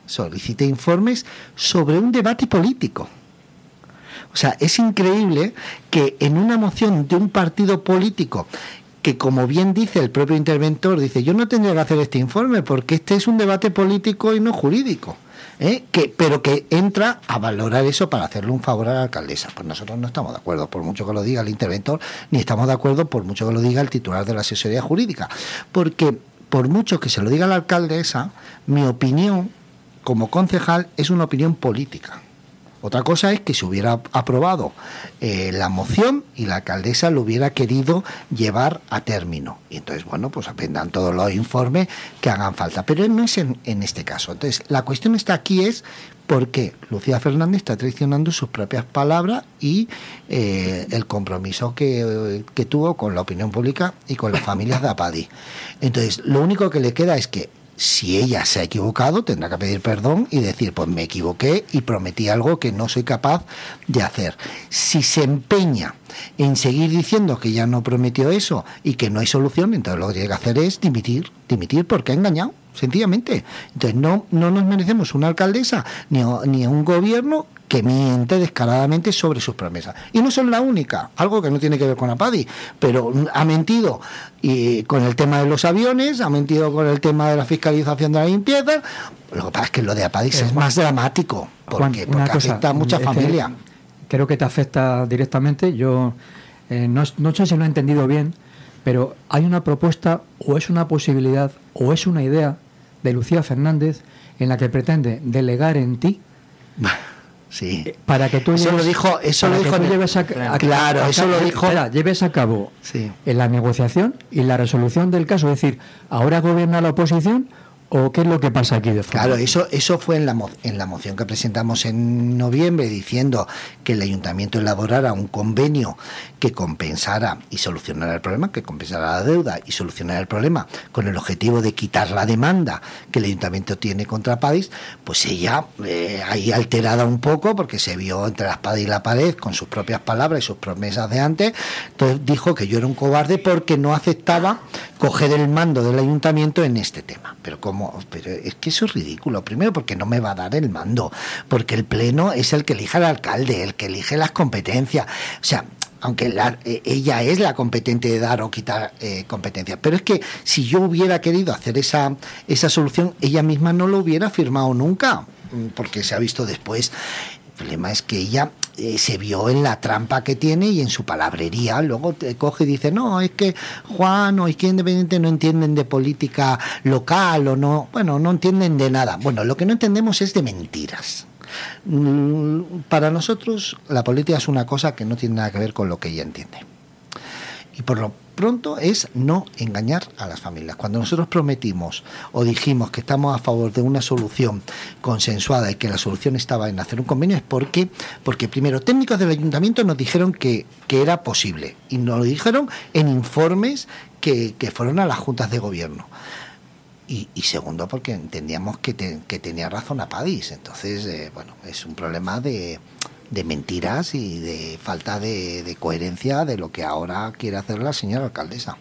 sobre un debate político. O sea, es increíble que en una moción de un partido político, que como bien dice el propio interventor, dice, yo no tendría que hacer este informe porque este es un debate político y no jurídico, pero que entra a valorar eso para hacerle un favor a la alcaldesa. Pues nosotros no estamos de acuerdo, por mucho que lo diga el interventor, ni estamos de acuerdo por mucho que lo diga el titular de la asesoría jurídica, porque por mucho que se lo diga la alcaldesa, mi opinión como concejal es una opinión política. Otra cosa es que se hubiera aprobado la moción y la alcaldesa lo hubiera querido llevar a término. Y entonces, bueno, pues vendrán todos los informes que hagan falta. Pero no es en este caso. Entonces, la cuestión está aquí es por qué Lucía Fernández está traicionando sus propias palabras y el compromiso que tuvo con la opinión pública y con las familias de Apadis. Entonces, lo único que le queda es que si ella se ha equivocado, tendrá que pedir perdón y decir, pues me equivoqué y prometí algo que no soy capaz de hacer. Si se empeña en seguir diciendo que ya no prometió eso y que no hay solución, entonces lo que tiene que hacer es dimitir porque ha engañado, sencillamente. Entonces no nos merecemos una alcaldesa ni un gobierno que miente descaradamente sobre sus promesas. Y no son la única, algo que no tiene que ver con Apadis, pero ha mentido con el tema de los aviones, ha mentido con el tema de la fiscalización de la limpieza. Lo que pasa es que lo de Apadis es más dramático, porque afecta a mucha familia. Creo que te afecta directamente. Yo no sé si lo he entendido bien, pero hay una propuesta, o es una posibilidad, o es una idea de Lucía Fernández en la que pretende delegar en ti. Sí. Para que tú lleves a cabo sí. En la negociación y la resolución del caso. Es decir, ¿ahora gobierna la oposición o qué es lo que pasa aquí de fondo? Claro, eso fue en la moción que presentamos en noviembre, diciendo que el ayuntamiento elaborara un convenio que compensara y solucionara el problema, que compensara la deuda y solucionara el problema, con el objetivo de quitar la demanda que el ayuntamiento tiene contra Apadis. Pues ella, ahí alterada un poco, porque se vio entre la espada y la pared con sus propias palabras y sus promesas de antes, entonces dijo que yo era un cobarde porque no aceptaba coger el mando del ayuntamiento en este tema. Pero es que eso es ridículo. Primero, porque no me va a dar el mando, porque el pleno es el que elige al alcalde, el que elige las competencias. O sea, aunque ella es la competente de dar o quitar competencias, pero es que si yo hubiera querido hacer esa solución, ella misma no lo hubiera firmado nunca, porque se ha visto después. El problema es que ella se vio en la trampa que tiene y en su palabrería. Luego te coge y dice, no, es que Juan o Izquierda Independiente no entienden de política local o no, bueno, no entienden de nada. Bueno, lo que no entendemos es de mentiras. Para nosotros la política es una cosa que no tiene nada que ver con lo que ella entiende. Y por lo pronto es no engañar a las familias. Cuando nosotros prometimos o dijimos que estamos a favor de una solución consensuada y que la solución estaba en hacer un convenio, es porque primero técnicos del ayuntamiento nos dijeron que era posible, y nos lo dijeron en informes que fueron a las juntas de gobierno. Y segundo, porque entendíamos que tenía razón Apadis. Entonces, bueno, es un problema de mentiras y de falta de coherencia de lo que ahora quiere hacer la señora alcaldesa.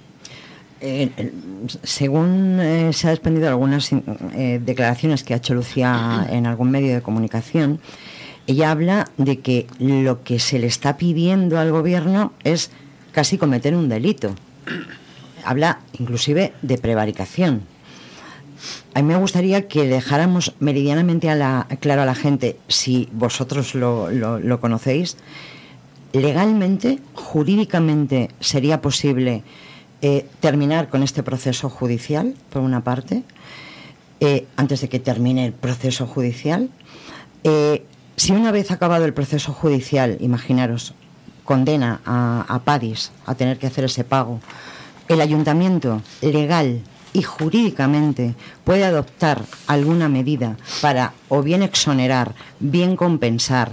Según se ha desprendido algunas declaraciones que ha hecho Lucía en algún medio de comunicación, ella habla de que lo que se le está pidiendo al gobierno es casi cometer un delito. Habla inclusive de prevaricación. A mí me gustaría que dejáramos meridianamente claro a la gente, si vosotros lo conocéis, legalmente, jurídicamente, ¿sería posible terminar con este proceso judicial, por una parte, antes de que termine el proceso judicial? Si una vez acabado el proceso judicial, imaginaros, condena a Padis a tener que hacer ese pago, el ayuntamiento legal y jurídicamente puede adoptar alguna medida para o bien exonerar, bien compensar.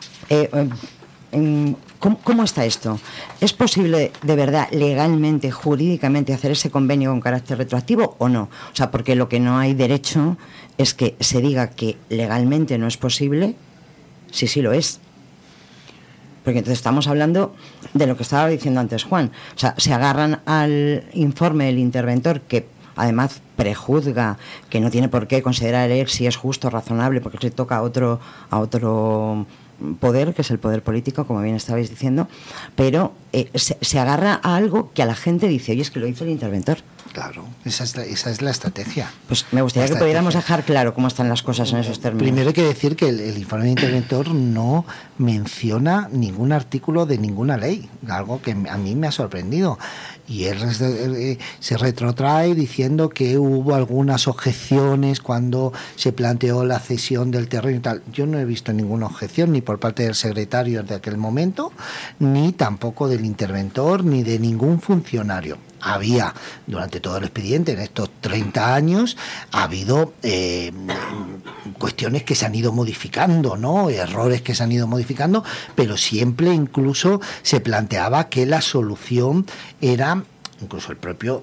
¿Cómo está esto? ¿Es posible de verdad legalmente, jurídicamente hacer ese convenio con carácter retroactivo o no? O sea, porque lo que no hay derecho es que se diga que legalmente no es posible, sí lo es. Porque entonces estamos hablando de lo que estaba diciendo antes Juan. O sea, se agarran al informe del interventor, que además prejuzga que no tiene por qué considerar él si es justo, razonable, porque se toca a otro poder, que es el poder político, como bien estabais diciendo, pero se agarra a algo que a la gente dice, oye, es que lo hizo el interventor. Claro, esa es la estrategia. Pues me gustaría que pudiéramos dejar claro cómo están las cosas en esos términos. Primero hay que decir que el informe de interventor no menciona ningún artículo de ninguna ley, algo que a mí me ha sorprendido. Y él se retrotrae diciendo que hubo algunas objeciones cuando se planteó la cesión del terreno y tal. Yo no he visto ninguna objeción ni por parte del secretario de aquel momento, ni tampoco del interventor, ni de ningún funcionario. Había, durante todo el expediente, en estos 30 años, ha habido cuestiones que se han ido modificando, ¿no? Errores que se han ido modificando, pero siempre incluso se planteaba que la solución era... Incluso el propio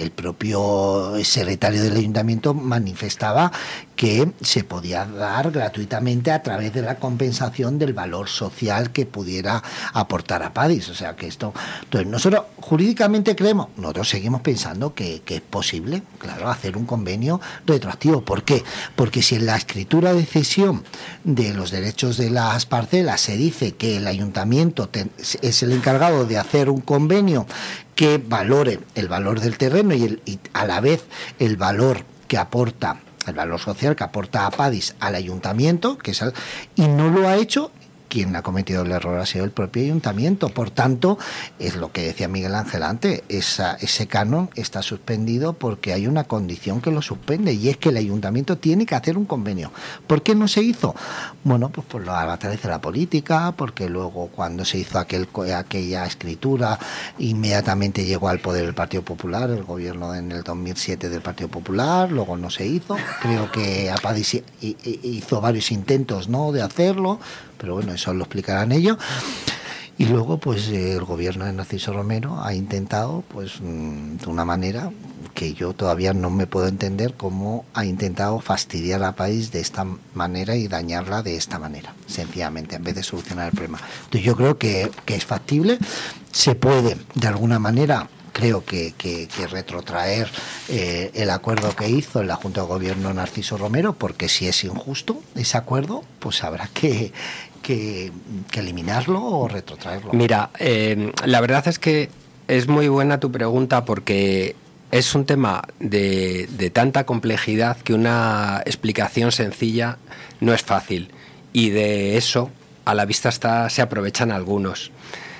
secretario del ayuntamiento manifestaba que se podía dar gratuitamente a través de la compensación del valor social que pudiera aportar a Padis. O sea que esto... Entonces nosotros jurídicamente nosotros seguimos pensando que es posible, claro, hacer un convenio retroactivo. ¿Por qué? Porque si en la escritura de cesión de los derechos de las parcelas se dice que el ayuntamiento es el encargado de hacer un convenio que valore el valor del terreno y a la vez el valor que aporta, el valor social que aporta a Padis al ayuntamiento, y no lo ha hecho, quien ha cometido el error ha sido el propio ayuntamiento. Por tanto, es lo que decía Miguel Ángel antes, ese canon está suspendido porque hay una condición que lo suspende, y es que el ayuntamiento tiene que hacer un convenio. ¿Por qué no se hizo? Bueno, pues por la batalla de la política, porque luego cuando se hizo aquella escritura, inmediatamente llegó al poder el Partido Popular, el gobierno en el 2007 del Partido Popular, luego no se hizo. Creo que Padis hizo varios intentos, ¿no?, de hacerlo, pero bueno, eso lo explicarán ellos. Y luego, pues el gobierno de Narciso Romero ha intentado, pues de una manera que yo todavía no me puedo entender cómo ha intentado fastidiar al país de esta manera y dañarla de esta manera, sencillamente, en vez de solucionar el problema. Entonces yo creo que es factible, se puede de alguna manera... Creo que retrotraer el acuerdo que hizo en la Junta de Gobierno Narciso Romero, porque si es injusto ese acuerdo, pues habrá que eliminarlo o retrotraerlo. Mira, la verdad es que es muy buena tu pregunta, porque es un tema de tanta complejidad que una explicación sencilla no es fácil, y de eso a la vista se aprovechan algunos.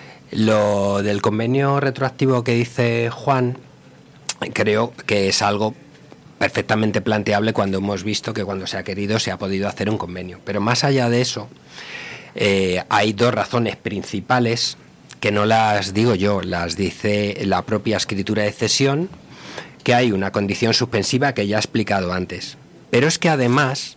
Lo del convenio retroactivo que dice Juan, creo que es algo perfectamente planteable cuando hemos visto que cuando se ha querido se ha podido hacer un convenio. Pero más allá de eso, hay dos razones principales que no las digo yo, las dice la propia escritura de cesión, que hay una condición suspensiva que ya he explicado antes. Pero es que además,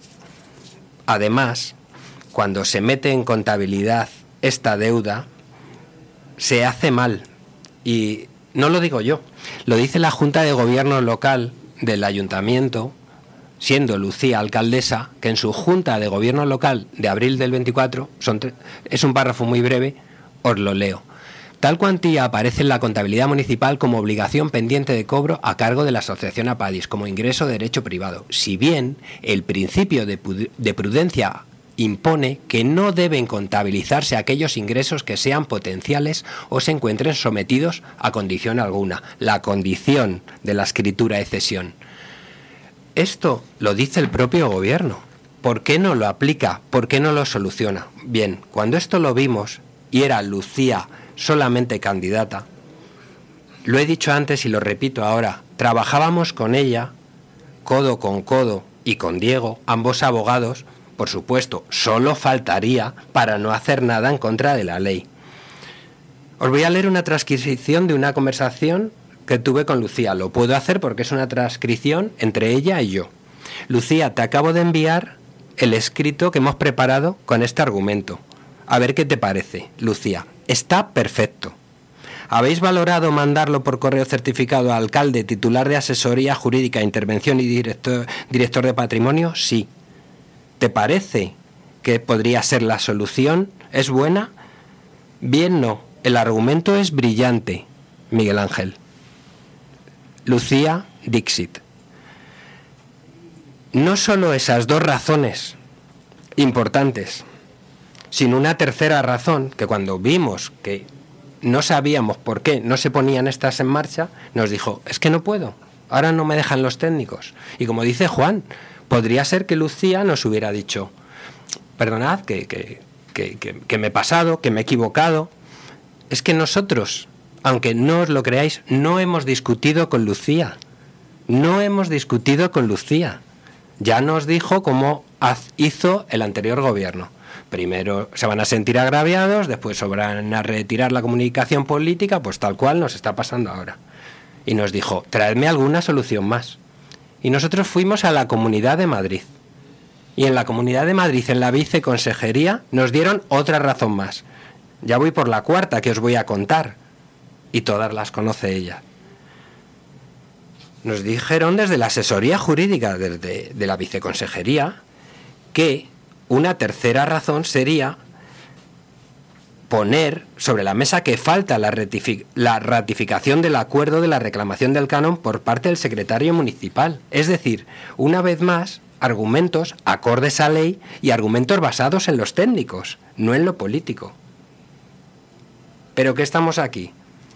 cuando se mete en contabilidad esta deuda, se hace mal, y no lo digo yo, lo dice la Junta de Gobierno local del ayuntamiento, siendo Lucía alcaldesa, que en su Junta de Gobierno local de abril del 24, es un párrafo muy breve, os lo leo. Tal cuantía aparece en la contabilidad municipal como obligación pendiente de cobro a cargo de la asociación APADIS como ingreso de derecho privado, si bien el principio de prudencia impone que no deben contabilizarse aquellos ingresos que sean potenciales o se encuentren sometidos a condición alguna, la condición de la escritura de cesión. Esto lo dice el propio gobierno. ¿Por qué no lo aplica? ¿Por qué no lo soluciona? Bien, cuando esto lo vimos y era Lucía solamente candidata, lo he dicho antes y lo repito ahora, trabajábamos con ella, codo con codo, y con Diego, ambos abogados, por supuesto, solo faltaría para no hacer nada en contra de la ley. Os voy a leer una transcripción de una conversación que tuve con Lucía. Lo puedo hacer porque es una transcripción entre ella y yo. Lucía, te acabo de enviar el escrito que hemos preparado con este argumento. A ver qué te parece. Lucía, está perfecto. ¿Habéis valorado mandarlo por correo certificado al alcalde, titular de Asesoría Jurídica, Intervención y director de Patrimonio? Sí. ¿Te parece que podría ser la solución? ¿Es buena? Bien, no. El argumento es brillante, Miguel Ángel. Lucía Dixit. No solo esas dos razones importantes, sino una tercera razón que cuando vimos que no sabíamos por qué no se ponían estas en marcha, nos dijo, es que no puedo, ahora no me dejan los técnicos. Y como dice Juan, podría ser que Lucía nos hubiera dicho, perdonad, que me he pasado, que me he equivocado. Es que nosotros, aunque no os lo creáis, no hemos discutido con Lucía. No hemos discutido con Lucía. Ya nos dijo cómo hizo el anterior gobierno. Primero se van a sentir agraviados, después se van a retirar la comunicación política, pues tal cual nos está pasando ahora. Y nos dijo, traedme alguna solución más. Y nosotros fuimos a la Comunidad de Madrid. Y en la Comunidad de Madrid, en la viceconsejería, nos dieron otra razón más. Ya voy por la cuarta que os voy a contar. Y todas las conoce ella. Nos dijeron desde la asesoría jurídica de la viceconsejería que una tercera razón sería poner sobre la mesa que falta la ratificación del acuerdo de la reclamación del canon por parte del secretario municipal. Es decir, una vez más, argumentos acordes a ley y argumentos basados en los técnicos, no en lo político. ¿Pero qué estamos aquí?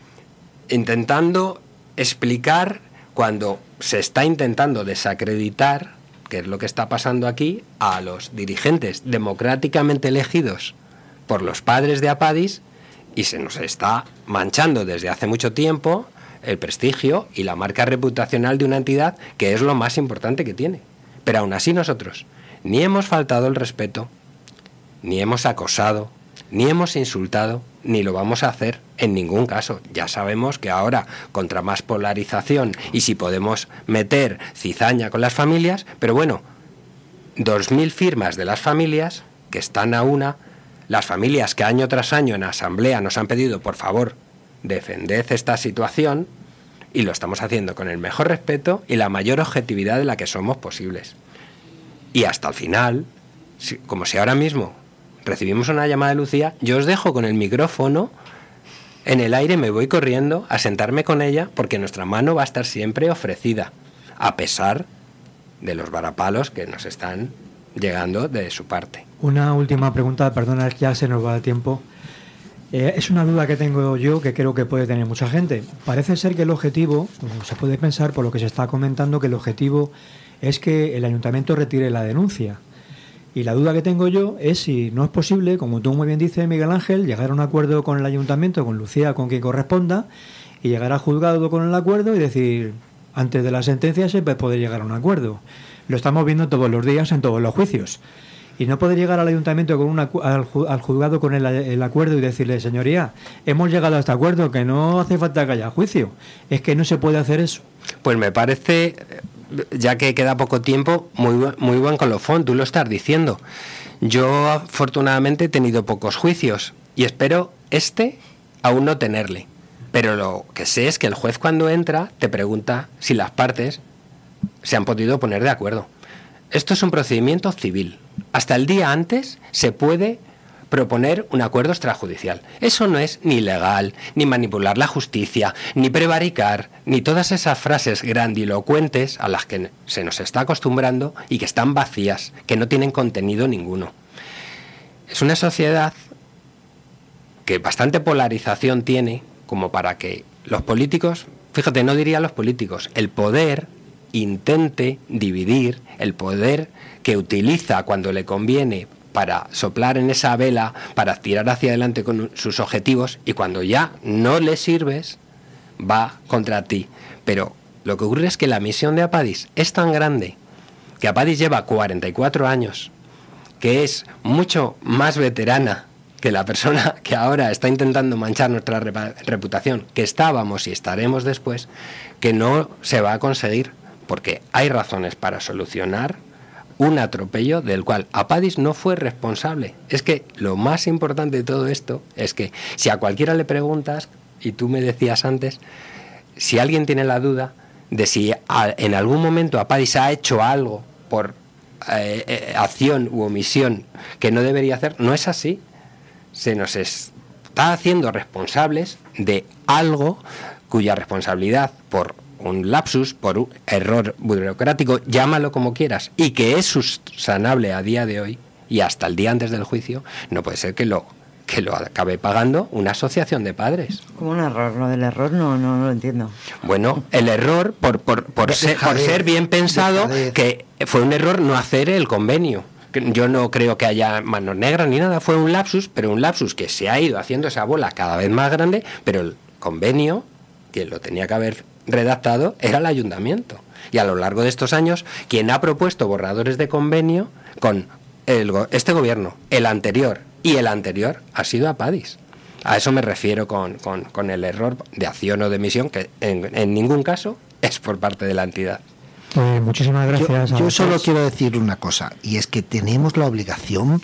Intentando explicar cuando se está intentando desacreditar, que es lo que está pasando aquí, a los dirigentes democráticamente elegidos por los padres de Apadis, y se nos está manchando desde hace mucho tiempo el prestigio y la marca reputacional de una entidad que es lo más importante que tiene. Pero aún así nosotros ni hemos faltado el respeto, ni hemos acosado, ni hemos insultado, ni lo vamos a hacer en ningún caso. Ya sabemos que ahora, contra más polarización y si podemos meter cizaña con las familias, pero bueno, 2.000 firmas de las familias que están a una, las familias que año tras año en asamblea nos han pedido, por favor, defended esta situación, y lo estamos haciendo con el mejor respeto y la mayor objetividad de la que somos posibles. Y hasta el final, como si ahora mismo recibimos una llamada de Lucía, yo os dejo con el micrófono en el aire, me voy corriendo a sentarme con ella porque nuestra mano va a estar siempre ofrecida, a pesar de los varapalos que nos están llegando de su parte. Una última pregunta, perdona, ya se nos va el tiempo. Es una duda que tengo yo que creo que puede tener mucha gente. Parece ser que el objetivo, se puede pensar por lo que se está comentando, que el objetivo es que el ayuntamiento retire la denuncia. Y la duda que tengo yo es si no es posible, como tú muy bien dices, Miguel Ángel, llegar a un acuerdo con el ayuntamiento, con Lucía, con quien corresponda, y llegar al juzgado con el acuerdo y decir, antes de la sentencia se puede poder llegar a un acuerdo. Lo estamos viendo todos los días en todos los juicios. Y no poder llegar al ayuntamiento con al juzgado con el acuerdo y decirle, señoría, hemos llegado a este acuerdo, que no hace falta que haya juicio. Es que no se puede hacer eso. Pues me parece, ya que queda poco tiempo, muy buen colofón, tú lo estás diciendo. Yo afortunadamente he tenido pocos juicios y espero aún no tenerle. Pero lo que sé es que el juez cuando entra te pregunta si las partes se han podido poner de acuerdo. Esto es un procedimiento civil. Hasta el día antes se puede proponer un acuerdo extrajudicial. Eso no es ni legal, ni manipular la justicia, ni prevaricar, ni todas esas frases grandilocuentes a las que se nos está acostumbrando y que están vacías, que no tienen contenido ninguno. es una sociedad que bastante polarización tiene como para que los políticos, fíjate, no diría los políticos, el poder intente dividir, el poder que utiliza cuando le conviene para soplar en esa vela, para tirar hacia adelante con sus objetivos, y cuando ya no le sirves, va contra ti. Pero lo que ocurre es que la misión de Apadis es tan grande, que Apadis lleva 44 años, que es mucho más veterana que la persona que ahora está intentando manchar nuestra reputación, que estábamos y estaremos después, que no se va a conseguir, porque hay razones para solucionar un atropello del cual Apadis no fue responsable. Es que lo más importante de todo esto es que si a cualquiera le preguntas, y tú me decías antes, si alguien tiene la duda de si en algún momento Apadis ha hecho algo por acción u omisión que no debería hacer, no es así. Se nos está haciendo responsables de algo cuya responsabilidad por un lapsus, por un error burocrático, llámalo como quieras, y que es subsanable a día de hoy y hasta el día antes del juicio, no puede ser que lo acabe pagando una asociación de padres. Como un error, lo del error no lo entiendo. Bueno, el error por ser bien pensado, que fue un error no hacer el convenio. Yo no creo que haya manos negras ni nada, fue un lapsus, pero un lapsus que se ha ido haciendo esa bola cada vez más grande, pero el convenio, que lo tenía que haber redactado, era el ayuntamiento. Y a lo largo de estos años, quien ha propuesto borradores de convenio con este gobierno, el anterior y el anterior, ha sido Apadis. A eso me refiero con el error de acción o de omisión, que en ningún caso es por parte de la entidad. Muchísimas gracias. Yo solo quiero decir una cosa, y es que tenemos la obligación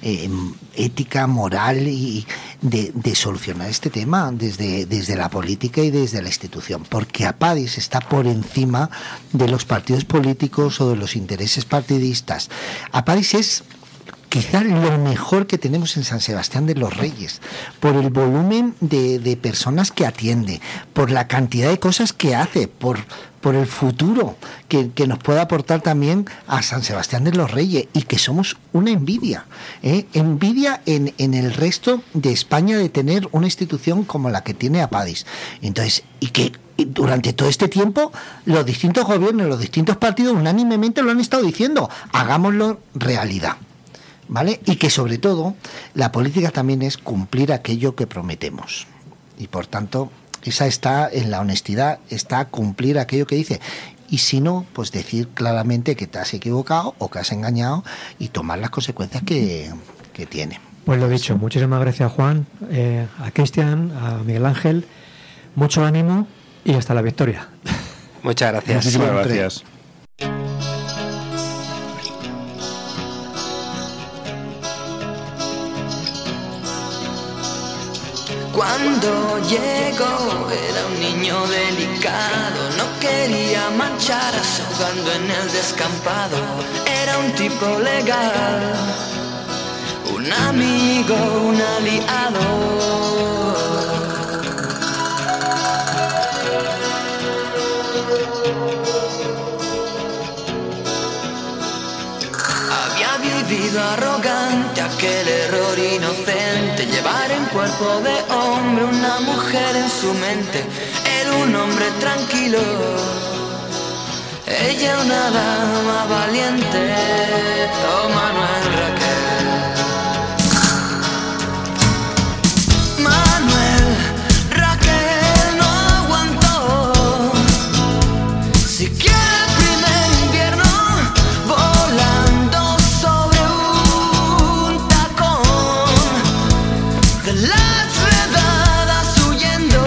ética, moral y de solucionar este tema desde la política y desde la institución, porque Apadis está por encima de los partidos políticos o de los intereses partidistas. Apadis es quizás lo mejor que tenemos en San Sebastián de los Reyes, por el volumen de personas que atiende, por la cantidad de cosas que hace, por el futuro que nos puede aportar también a San Sebastián de los Reyes, y que somos una envidia, envidia en el resto de España de tener una institución como la que tiene Apadis. Entonces, y que durante todo este tiempo los distintos gobiernos, los distintos partidos unánimemente lo han estado diciendo, hagámoslo realidad, ¿vale? Y que sobre todo la política también es cumplir aquello que prometemos, y por tanto esa está en la honestidad, está cumplir aquello que dice, y si no, pues decir claramente que te has equivocado o que has engañado y tomar las consecuencias que tiene. Pues lo dicho, muchísimas gracias, Juan, a Cristian, a Miguel Ángel, mucho ánimo y hasta la victoria. Muchas gracias. Muchísimas gracias. Cuando llegó era un niño delicado, no quería mancharse jugando en el descampado. Era un tipo legal, un amigo, un aliado. Había vivido arrogante aquel error inocente, llevar en cuerpo de hombre una mujer en su mente. Era un hombre tranquilo, ella una dama valiente. Oh, Manuel Raquel, Manuel Raquel no aguantó siquiera el primer invierno volando sobre un tacón de las redadas huyendo.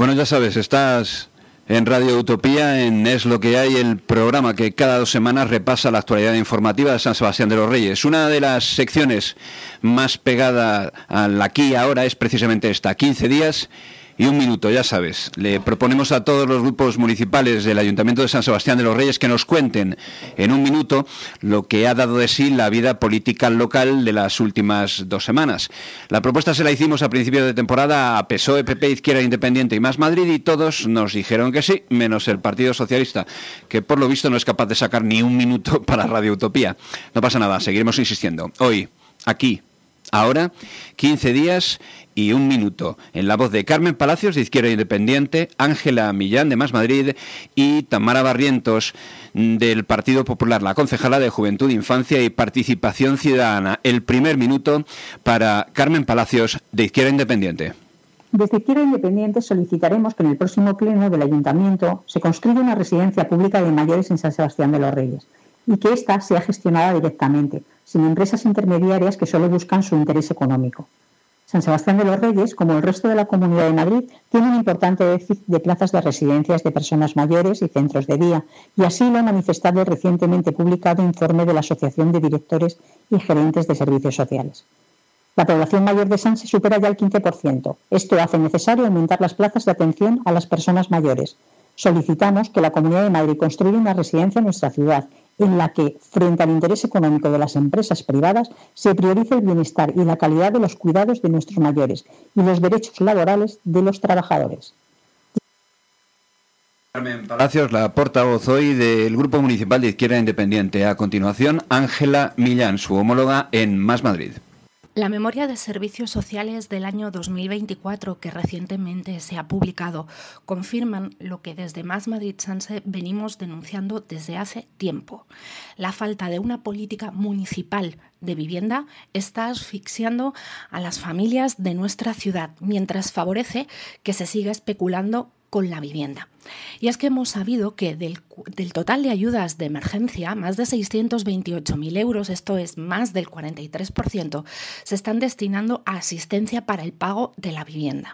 Bueno, ya sabes, estás en Radio Utopía, en Es lo que hay, el programa que cada 2 semanas repasa la actualidad informativa de San Sebastián de los Reyes. Una de las secciones más pegada al aquí y ahora es precisamente esta, 15 días y 1 minuto, ya sabes. Le proponemos a todos los grupos municipales del Ayuntamiento de San Sebastián de los Reyes que nos cuenten en 1 minuto lo que ha dado de sí la vida política local de las últimas 2 semanas. La propuesta se la hicimos a principio de temporada a PSOE, PP, Izquierda Independiente y Más Madrid, y todos nos dijeron que sí, menos el Partido Socialista, que por lo visto no es capaz de sacar ni 1 minuto para Radio Utopía. No pasa nada, seguiremos insistiendo. Hoy, aquí, ahora, 15 días y 1 minuto, en la voz de Carmen Palacios, de Izquierda Independiente, Ángela Millán, de Más Madrid, y Tamara Barrientos, del Partido Popular, la concejala de Juventud, Infancia y Participación Ciudadana. El primer minuto para Carmen Palacios, de Izquierda Independiente. Desde Izquierda Independiente solicitaremos que en el próximo pleno del Ayuntamiento se construya una residencia pública de mayores en San Sebastián de los Reyes y que ésta sea gestionada directamente, sin empresas intermediarias que solo buscan su interés económico. San Sebastián de los Reyes, como el resto de la Comunidad de Madrid, tiene un importante déficit de plazas de residencias de personas mayores y centros de día, y así lo ha manifestado el recientemente publicado informe de la Asociación de Directores y Gerentes de Servicios Sociales. La población mayor de Sanse supera ya el 15%. Esto hace necesario aumentar las plazas de atención a las personas mayores. Solicitamos que la Comunidad de Madrid construya una residencia en nuestra ciudad, en la que, frente al interés económico de las empresas privadas, se priorice el bienestar y la calidad de los cuidados de nuestros mayores y los derechos laborales de los trabajadores. Carmen Palacios, la portavoz hoy del Grupo Municipal de Izquierda Independiente. A continuación, Ángela Millán, su homóloga en Más Madrid. La memoria de servicios sociales del año 2024 que recientemente se ha publicado confirman lo que desde Más Madrid Sanse venimos denunciando desde hace tiempo. La falta de una política municipal de vivienda está asfixiando a las familias de nuestra ciudad, mientras favorece que se siga especulando con la vivienda. Y es que hemos sabido que del total de ayudas de emergencia, más de 628.000 euros, esto es más del 43%, se están destinando a asistencia para el pago de la vivienda.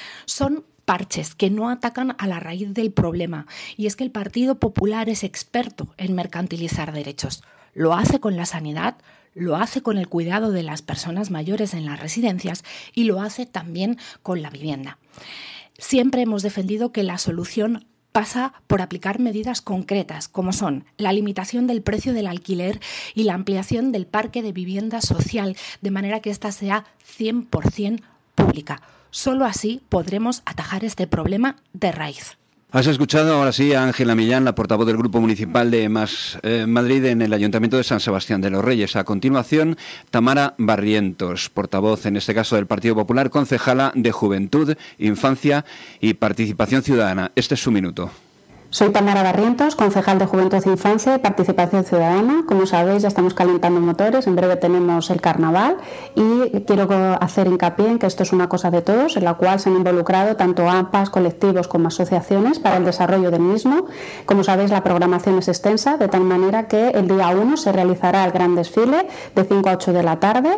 Son parches que no atacan a la raíz del problema, y es que el Partido Popular es experto en mercantilizar derechos. Lo hace con la sanidad, lo hace con el cuidado de las personas mayores en las residencias y lo hace también con la vivienda. Siempre hemos defendido que la solución pasa por aplicar medidas concretas, como son la limitación del precio del alquiler y la ampliación del parque de vivienda social, de manera que ésta sea 100% pública. Solo así podremos atajar este problema de raíz. Has escuchado ahora sí a Ángela Millán, la portavoz del Grupo Municipal de Más Madrid en el Ayuntamiento de San Sebastián de los Reyes. A continuación, Tamara Barrientos, portavoz en este caso del Partido Popular, concejala de Juventud, Infancia y Participación Ciudadana. Este es su minuto. Soy Tamara Barrientos, concejal de Juventud, Infancia y Participación Ciudadana. Como sabéis, ya estamos calentando motores, en breve tenemos el carnaval y quiero hacer hincapié en que esto es una cosa de todos, en la cual se han involucrado tanto AMPAs, colectivos como asociaciones para el desarrollo del mismo. Como sabéis, la programación es extensa, de tal manera que el día 1 se realizará el gran desfile de 5 a 8 de la tarde.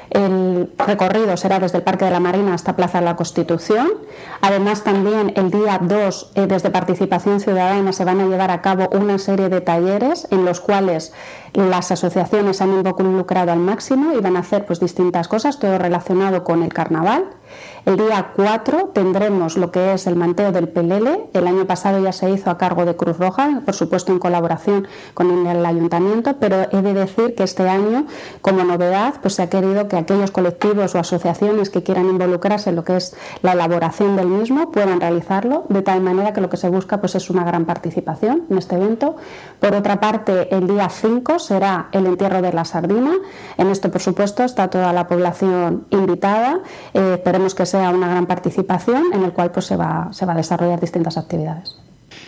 El recorrido será desde el Parque de la Marina hasta Plaza de la Constitución. Además, también el día 2, desde Participación Ciudadana, se van a llevar a cabo una serie de talleres en los cuales las asociaciones se han involucrado al máximo y van a hacer pues distintas cosas, todo relacionado con el carnaval. El día 4 tendremos lo que es el manteo del pelele. El año pasado ya se hizo a cargo de Cruz Roja, por supuesto en colaboración con el Ayuntamiento, pero he de decir que este año, como novedad, pues se ha querido que aquellos colectivos o asociaciones que quieran involucrarse en lo que es la elaboración del mismo puedan realizarlo, de tal manera que lo que se busca pues es una gran participación en este evento. Por otra parte, el día 5 será el entierro de la sardina. En esto, por supuesto, está toda la población invitada. Esperemos que sea una gran participación en el cual pues se va a desarrollar distintas actividades.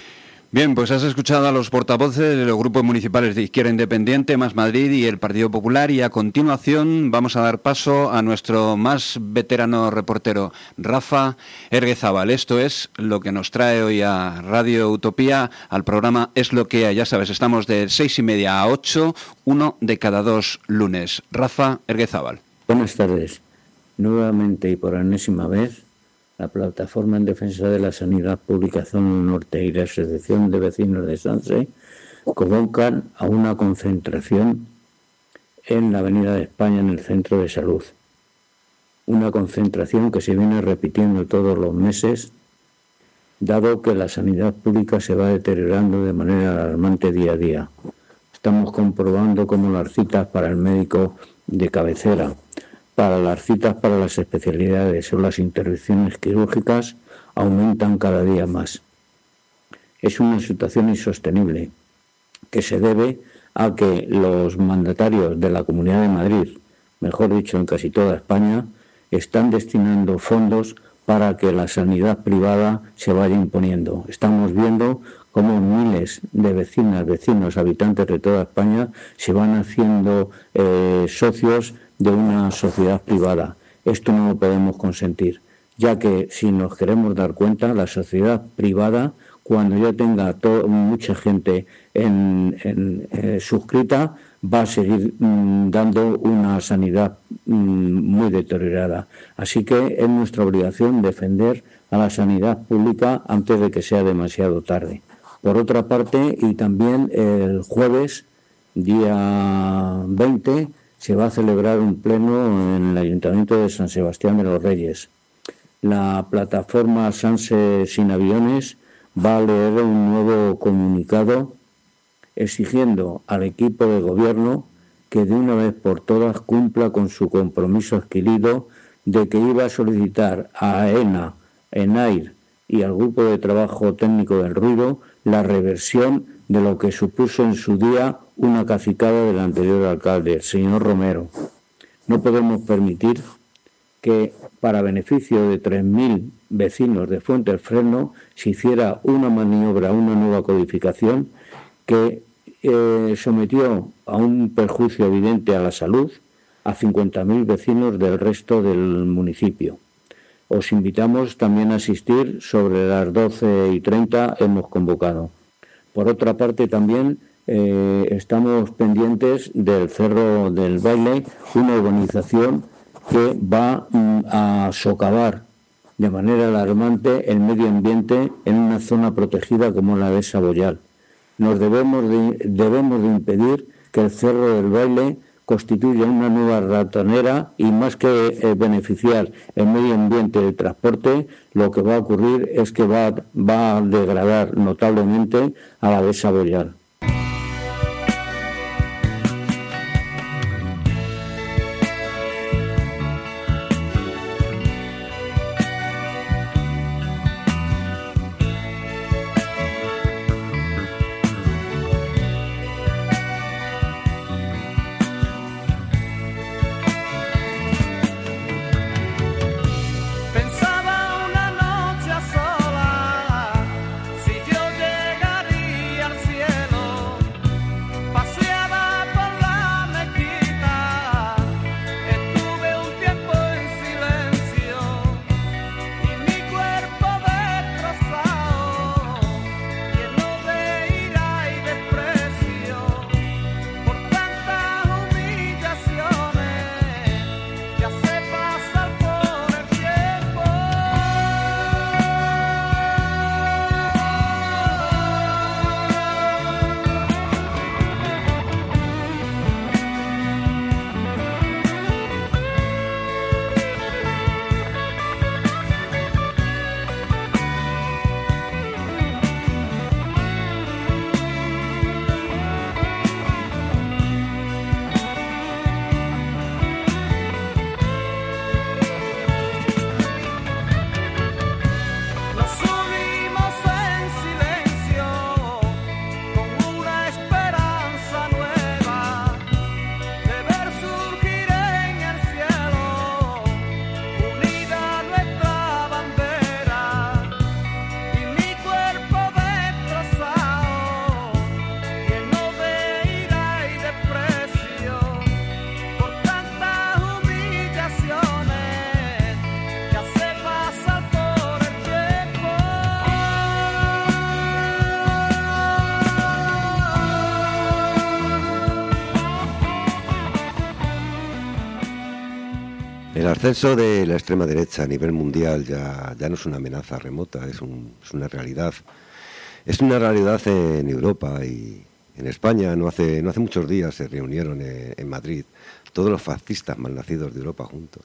Bien, pues has escuchado a los portavoces de los grupos municipales de Izquierda Independiente, Más Madrid y el Partido Popular, y a continuación vamos a dar paso a nuestro más veterano reportero, Rafa Erguezábal. Esto es lo que nos trae hoy a Radio Utopía, al programa Es lo que hay. Ya sabes, estamos de 6:30 a 8, 1 de cada 2 lunes. Rafa Erguezábal. Buenas tardes. Nuevamente y por enésima vez la Plataforma en Defensa de la Sanidad Pública Zona Norte y la Asociación de Vecinos de Sanse convocan a una concentración en la Avenida de España, en el Centro de Salud. Una concentración que se viene repitiendo todos los meses, dado que la sanidad pública se va deteriorando de manera alarmante día a día. Estamos comprobando cómo las citas para el médico de cabecera, para las citas para las especialidades o las intervenciones quirúrgicas aumentan cada día más. Es una situación insostenible que se debe a que los mandatarios de la Comunidad de Madrid, mejor dicho en casi toda España, están destinando fondos para que la sanidad privada se vaya imponiendo. Estamos viendo cómo miles de vecinas, vecinos, habitantes de toda España se van haciendo socios de una sociedad privada. Esto no lo podemos consentir, ya que si nos queremos dar cuenta, la sociedad privada, cuando ya tenga mucha gente suscrita, va a seguir dando una sanidad muy deteriorada. Así que es nuestra obligación defender a la sanidad pública antes de que sea demasiado tarde. Por otra parte, y también el jueves, día 20, se va a celebrar un pleno en el Ayuntamiento de San Sebastián de los Reyes. La plataforma Sanse Sin Aviones va a leer un nuevo comunicado exigiendo al equipo de gobierno que de una vez por todas cumpla con su compromiso adquirido de que iba a solicitar a AENA, ENAIR y al Grupo de Trabajo Técnico del Ruido la reversión de lo que supuso en su día una cacicada del anterior alcalde, el señor Romero. No podemos permitir que, para beneficio de 3.000 vecinos de Fuentealfreno, se hiciera una maniobra, una nueva codificación que sometió a un perjuicio evidente a la salud a 50.000 vecinos del resto del municipio. Os invitamos también a asistir. Sobre las 12:30 hemos convocado. Por otra parte, también estamos pendientes del Cerro del Baile, una urbanización que va a socavar de manera alarmante el medio ambiente en una zona protegida como la de Saboyal. Debemos de impedir que el Cerro del Baile constituya una nueva ratonera y, más que beneficiar el medio ambiente del transporte, lo que va a ocurrir es que va a degradar notablemente a la de Saboyal. Cielo El ascenso de la extrema derecha a nivel mundial ya no es una amenaza remota, es una realidad. Es una realidad en Europa y en España. No hace muchos días se reunieron en Madrid todos los fascistas malnacidos de Europa juntos.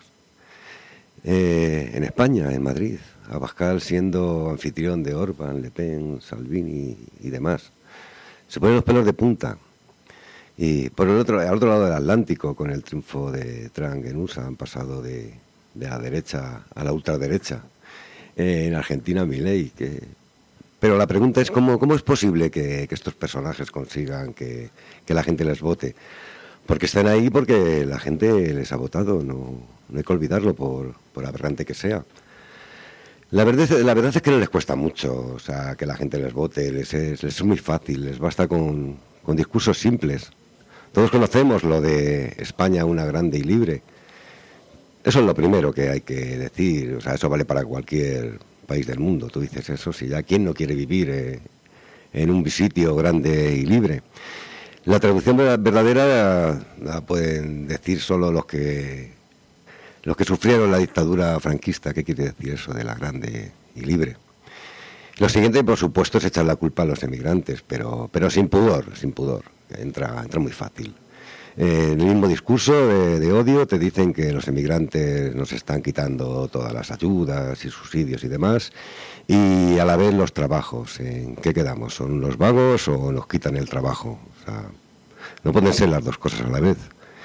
En España, en Madrid, Abascal siendo anfitrión de Orbán, Le Pen, Salvini y demás. Se ponen los pelos de punta. Y por al otro lado del Atlántico, con el triunfo de Trump en USA, han pasado de la derecha a la ultraderecha. En Argentina, Milei. Pero la pregunta es ¿cómo es posible que estos personajes consigan que la gente les vote? Porque están ahí porque la gente les ha votado, no hay que olvidarlo por aberrante que sea. La verdad es que no les cuesta mucho, o sea, que la gente les vote, les es muy fácil, les basta con discursos simples. Todos conocemos lo de España una grande y libre. Eso es lo primero que hay que decir, o sea, eso vale para cualquier país del mundo. Tú dices eso, si ya quién no quiere vivir en un sitio grande y libre. La traducción verdadera la pueden decir solo los que sufrieron la dictadura franquista. ¿Qué quiere decir eso de la grande y libre? Lo siguiente, por supuesto, es echar la culpa a los emigrantes, pero sin pudor, entra muy fácil. En el mismo discurso de odio te dicen que los emigrantes nos están quitando todas las ayudas y subsidios y demás, y a la vez los trabajos. ¿En qué quedamos? ¿Son los vagos o nos quitan el trabajo? O sea, no pueden ser las dos cosas a la vez.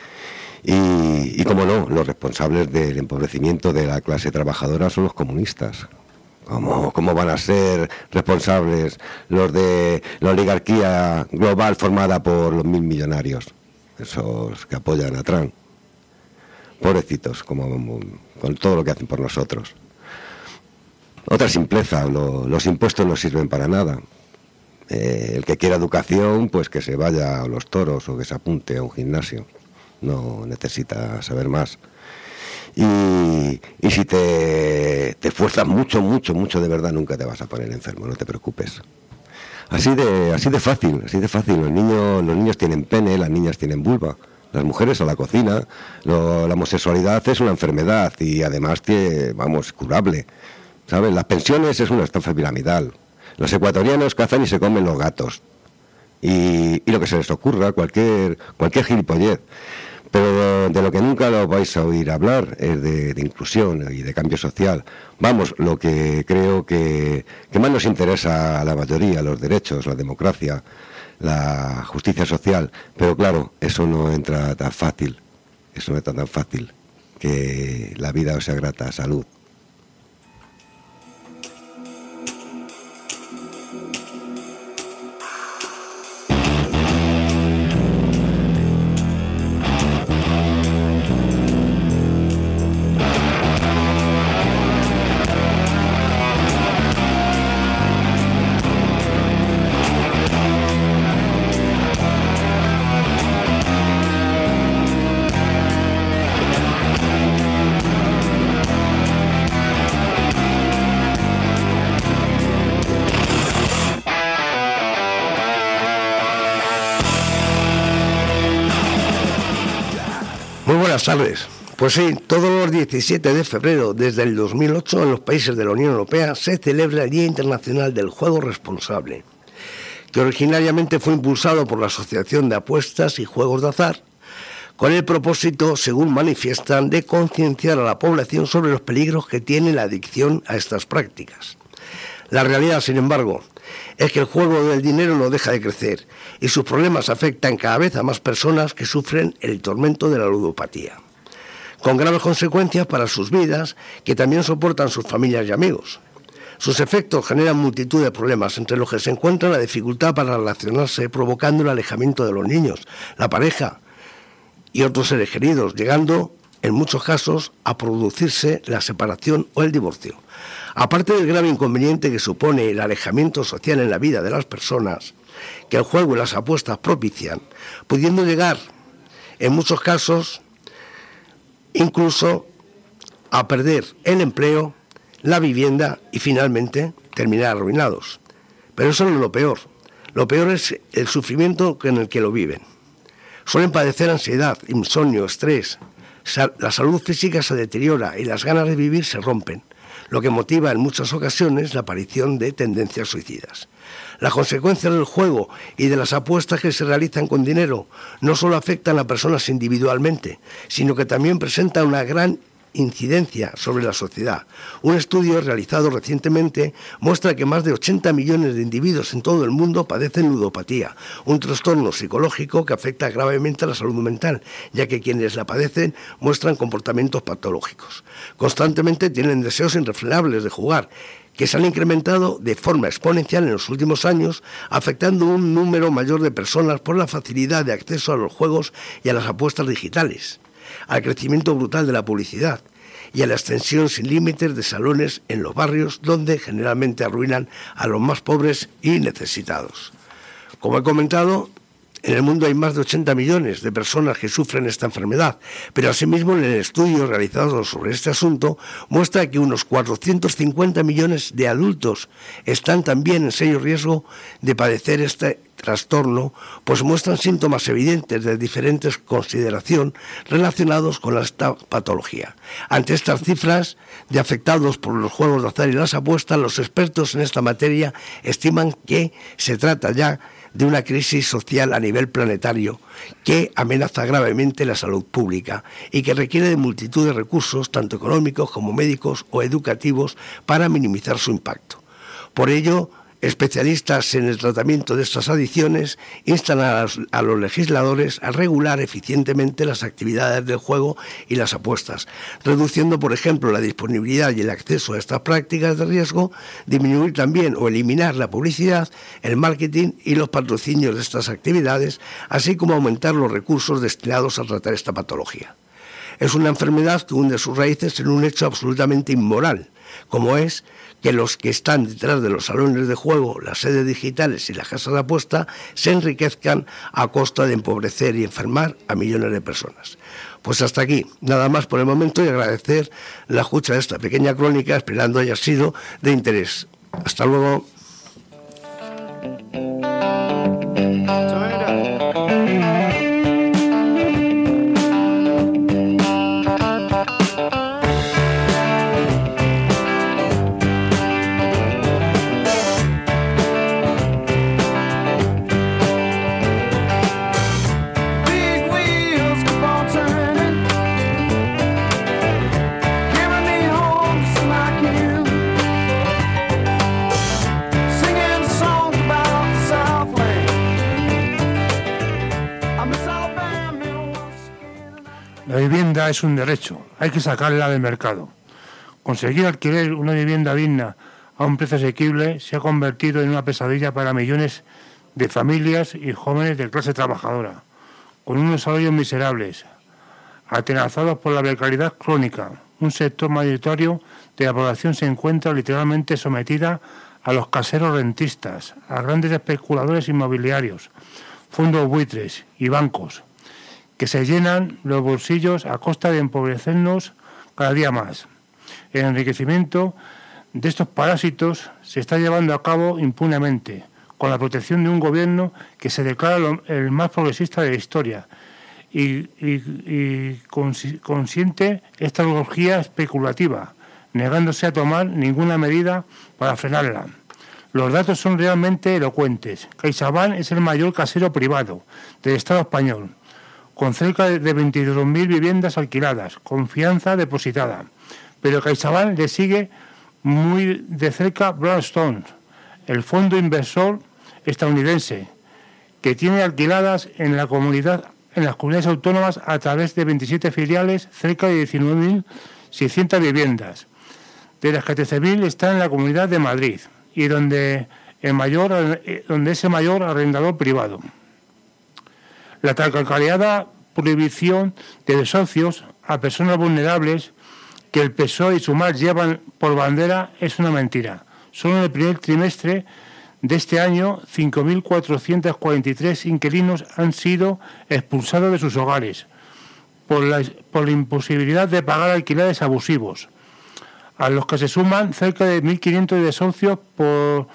Y como no, los responsables del empobrecimiento de la clase trabajadora son los comunistas. ¿Cómo van a ser responsables los de la oligarquía global formada por los 1000 millonarios? Esos que apoyan a Trump. Pobrecitos, con todo lo que hacen por nosotros. Otra simpleza, los impuestos no sirven para nada. El que quiera educación, pues que se vaya a los toros o que se apunte a un gimnasio. No necesita saber más. Y si te esfuerzas mucho de verdad, nunca te vas a poner enfermo, no te preocupes. Así de fácil. Los niños tienen pene, las niñas tienen vulva, las mujeres a la cocina. La homosexualidad es una enfermedad y además curable. ¿Sabes? Las pensiones es una estafa piramidal. Los ecuatorianos cazan y se comen los gatos. Y lo que se les ocurra, cualquier gilipollez. Pero de lo que nunca lo vais a oír hablar es de inclusión y de cambio social. Vamos, lo que creo que más nos interesa a la mayoría, los derechos, la democracia, la justicia social. Pero claro, eso no entra tan fácil. Que la vida os sea grata. Salud. Buenas tardes. Pues sí, todos los 17 de febrero desde el 2008 en los países de la Unión Europea se celebra el Día Internacional del Juego Responsable, que originariamente fue impulsado por la Asociación de Apuestas y Juegos de Azar, con el propósito, según manifiestan, de concienciar a la población sobre los peligros que tiene la adicción a estas prácticas. La realidad, sin embargo, es que el juego del dinero no deja de crecer y sus problemas afectan cada vez a más personas que sufren el tormento de la ludopatía, con graves consecuencias para sus vidas que también soportan sus familias y amigos. Sus efectos generan multitud de problemas, entre los que se encuentra la dificultad para relacionarse, provocando el alejamiento de los niños, la pareja y otros seres queridos, llegando, en muchos casos, a producirse la separación o el divorcio. Aparte del grave inconveniente que supone el alejamiento social en la vida de las personas, que el juego y las apuestas propician, pudiendo llegar, en muchos casos, incluso a perder el empleo, la vivienda y finalmente terminar arruinados. Pero eso no es lo peor. Lo peor es el sufrimiento en el que lo viven. Suelen padecer ansiedad, insomnio, estrés, La salud física se deteriora y las ganas de vivir se rompen, lo que motiva en muchas ocasiones la aparición de tendencias suicidas. Las consecuencias del juego y de las apuestas que se realizan con dinero no solo afectan a personas individualmente, sino que también presentan una gran incidencia sobre la sociedad. Un estudio realizado recientemente muestra que más de 80 millones de individuos en todo el mundo padecen ludopatía, un trastorno psicológico que afecta gravemente a la salud mental, ya que quienes la padecen muestran comportamientos patológicos. Constantemente tienen deseos irrefrenables de jugar, que se han incrementado de forma exponencial en los últimos años, afectando un número mayor de personas por la facilidad de acceso a los juegos y a las apuestas digitales, al crecimiento brutal de la publicidad y a la extensión sin límites de salones en los barrios, donde generalmente arruinan a los más pobres y necesitados. Como he comentado, en el mundo hay más de 80 millones de personas que sufren esta enfermedad, pero asimismo en el estudio realizado sobre este asunto muestra que unos 450 millones de adultos están también en serio riesgo de padecer este trastorno, pues muestran síntomas evidentes de diferente consideración relacionados con esta patología. Ante estas cifras de afectados por los juegos de azar y las apuestas, los expertos en esta materia estiman que se trata ya de una crisis social a nivel planetario que amenaza gravemente la salud pública y que requiere de multitud de recursos, tanto económicos como médicos o educativos, para minimizar su impacto. Por ello, especialistas en el tratamiento de estas adicciones instan a los legisladores a regular eficientemente las actividades del juego y las apuestas, reduciendo, por ejemplo, la disponibilidad y el acceso a estas prácticas de riesgo, disminuir también o eliminar la publicidad, el marketing y los patrocinios de estas actividades, así como aumentar los recursos destinados a tratar esta patología. Es una enfermedad que hunde sus raíces en un hecho absolutamente inmoral, como es que los que están detrás de los salones de juego, las sedes digitales y las casas de apuesta se enriquezcan a costa de empobrecer y enfermar a millones de personas. Pues hasta aquí, nada más por el momento, y agradecer la escucha de esta pequeña crónica, esperando haya sido de interés. Hasta luego. La vivienda es un derecho, hay que sacarla del mercado. Conseguir alquiler una vivienda digna a un precio asequible se ha convertido en una pesadilla para millones de familias y jóvenes de clase trabajadora, con unos salarios miserables, atenazados por la precariedad crónica. Un sector mayoritario de la población se encuentra literalmente sometida a los caseros rentistas, a grandes especuladores inmobiliarios, fondos buitres y bancos, que se llenan los bolsillos a costa de empobrecernos cada día más. El enriquecimiento de estos parásitos se está llevando a cabo impunemente, con la protección de un gobierno que se declara el más progresista de la historia y consiente esta orgía especulativa, negándose a tomar ninguna medida para frenarla. Los datos son realmente elocuentes. CaixaBank es el mayor casero privado del Estado español, con cerca de 22.000 viviendas alquiladas, confianza depositada. Pero CaixaBank le sigue muy de cerca Blackstone, el fondo inversor estadounidense, que tiene alquiladas en las comunidades autónomas a través de 27 filiales cerca de 19.600 viviendas, de las que 13.000 están en la Comunidad de Madrid y donde es el mayor arrendador privado. La cacareada prohibición de desahucios a personas vulnerables que el PSOE y Sumar llevan por bandera es una mentira. Solo en el primer trimestre de este año, 5.443 inquilinos han sido expulsados de sus hogares por la imposibilidad de pagar alquileres abusivos, a los que se suman cerca de 1.500 desahucios por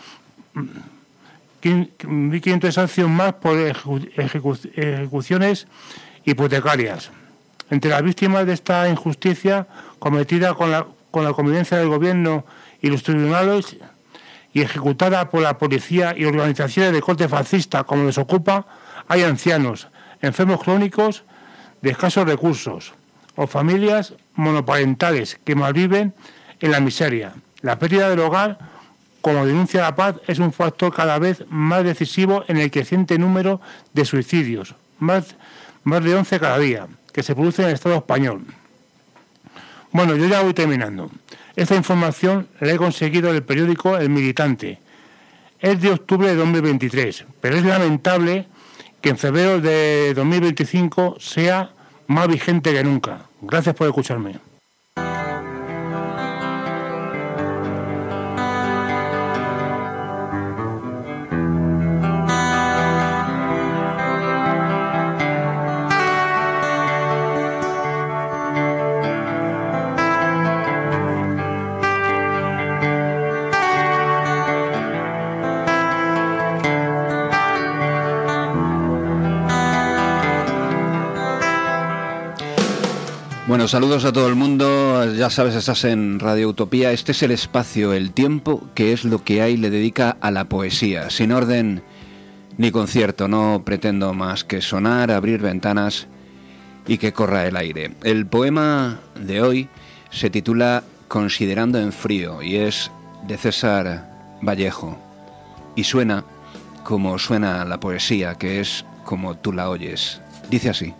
1.500 desahucios más por ejecuciones hipotecarias. Entre las víctimas de esta injusticia cometida con la convivencia del gobierno y los tribunales y ejecutada por la policía y organizaciones de corte fascista como les ocupa, hay ancianos, enfermos crónicos de escasos recursos o familias monoparentales que malviven en la miseria. La pérdida del hogar, como denuncia La Paz, es un factor cada vez más decisivo en el creciente número de suicidios, más de 11 cada día, que se produce en el Estado español. Bueno, yo ya voy terminando. Esta información la he conseguido del periódico El Militante. Es de octubre de 2023, pero es lamentable que en febrero de 2025 sea más vigente que nunca. Gracias por escucharme. Bueno, saludos a todo el mundo, ya sabes, estás en Radio Utopía, este es el espacio, el tiempo, que es lo que hay, le dedica a la poesía, sin orden ni concierto, no pretendo más que sonar, abrir ventanas y que corra el aire. El poema de hoy se titula Considerando en frío y es de César Vallejo y suena como suena la poesía, que es como tú la oyes, dice así.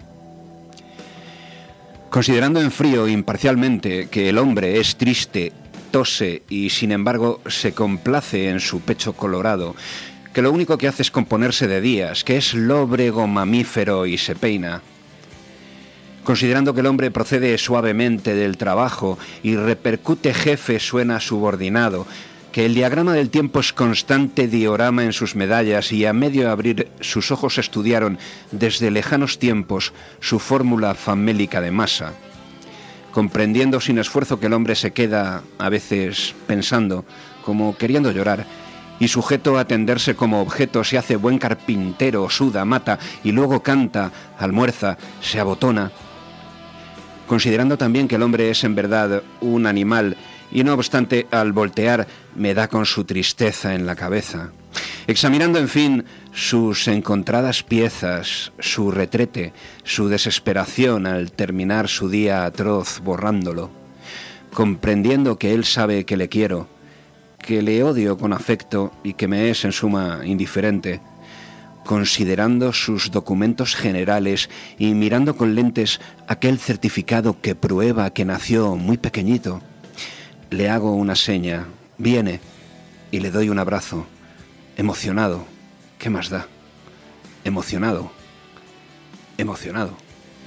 Considerando en frío imparcialmente que el hombre es triste, tose y sin embargo se complace en su pecho colorado, que lo único que hace es componerse de días, que es lóbrego mamífero y se peina. Considerando que el hombre procede suavemente del trabajo y repercute jefe suena subordinado, que el diagrama del tiempo es constante diorama en sus medallas y a medio abrir sus ojos estudiaron desde lejanos tiempos su fórmula famélica de masa, comprendiendo sin esfuerzo que el hombre se queda a veces pensando, como queriendo llorar, y sujeto a tenderse como objeto se hace buen carpintero, suda, mata y luego canta, almuerza, se abotona. Considerando también que el hombre es en verdad un animal y no obstante al voltear me da con su tristeza en la cabeza. Examinando en fin sus encontradas piezas, su retrete, su desesperación al terminar su día atroz borrándolo, comprendiendo que él sabe que le quiero, que le odio con afecto y que me es en suma indiferente, considerando sus documentos generales y mirando con lentes aquel certificado que prueba que nació muy pequeñito, le hago una seña, viene, y le doy un abrazo, emocionado, ¿qué más da? Emocionado, emocionado.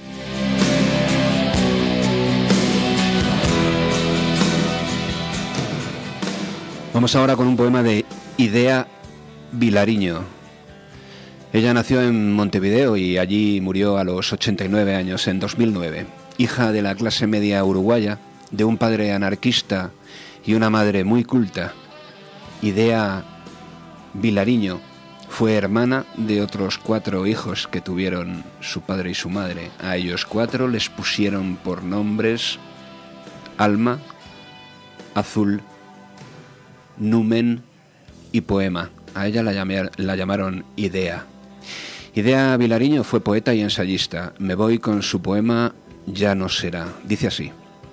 Vamos ahora con un poema de Idea Vilariño. Ella nació en Montevideo y allí murió a los 89 años, en 2009. Hija de la clase media uruguaya, de un padre anarquista y una madre muy culta. Idea Vilariño fue hermana de otros 4 hijos que tuvieron su padre y su madre. A ellos 4 les pusieron por nombres Alma, Azul, Numen y Poema. A ella la llamaron Idea. Idea Vilariño fue poeta y ensayista. Me voy con su poema Ya no será. Dice así.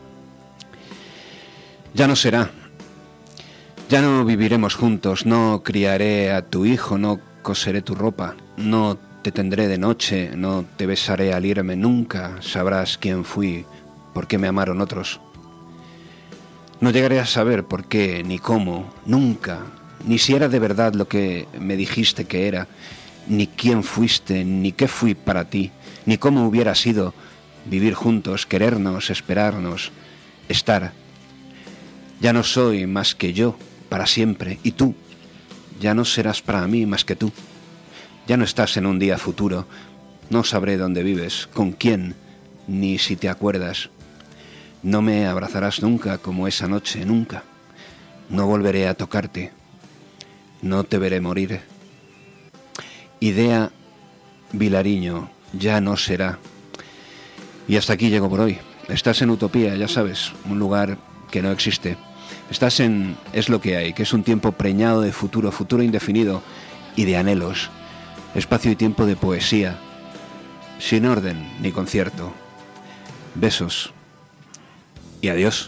Ya no será. Ya no viviremos juntos, no criaré a tu hijo, no coseré tu ropa, no te tendré de noche, no te besaré al irme, nunca sabrás quién fui, por qué me amaron otros. No llegaré a saber por qué, ni cómo, nunca, ni si era de verdad lo que me dijiste que era, ni quién fuiste, ni qué fui para ti, ni cómo hubiera sido vivir juntos, querernos, esperarnos, estar. Ya no soy más que yo para siempre, y tú ya no serás para mí más que tú. Ya no estás en un día futuro, no sabré dónde vives, con quién, ni si te acuerdas. No me abrazarás nunca como esa noche, nunca. No volveré a tocarte, no te veré morir. Idea Vilariño, ya no será. Y hasta aquí llego por hoy. Estás en Utopía, ya sabes, un lugar que no existe. Estás en Es lo que hay, que es un tiempo preñado de futuro, futuro indefinido y de anhelos. Espacio y tiempo de poesía, sin orden ni concierto. Besos y adiós.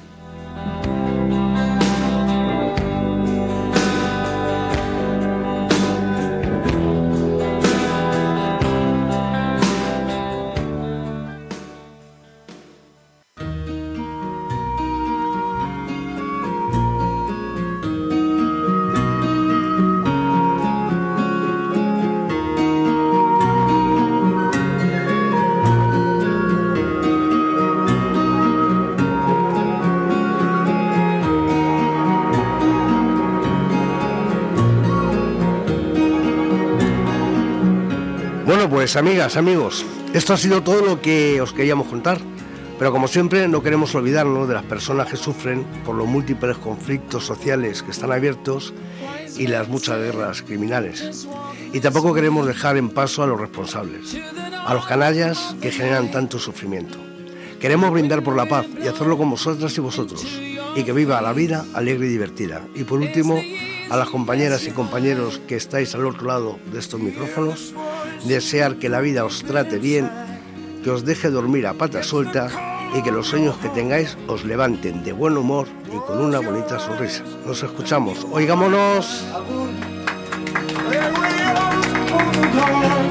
Pues amigas, amigos, esto ha sido todo lo que os queríamos contar, pero como siempre no queremos olvidarnos de las personas que sufren por los múltiples conflictos sociales que están abiertos y las muchas guerras criminales. Y tampoco queremos dejar en paso a los responsables, a los canallas que generan tanto sufrimiento. Queremos brindar por la paz y hacerlo con vosotras y vosotros, y que viva la vida alegre y divertida. Y por último, a las compañeras y compañeros que estáis al otro lado de estos micrófonos, desear que la vida os trate bien, que os deje dormir a pata suelta y que los sueños que tengáis os levanten de buen humor y con una bonita sonrisa. Nos escuchamos, oigámonos.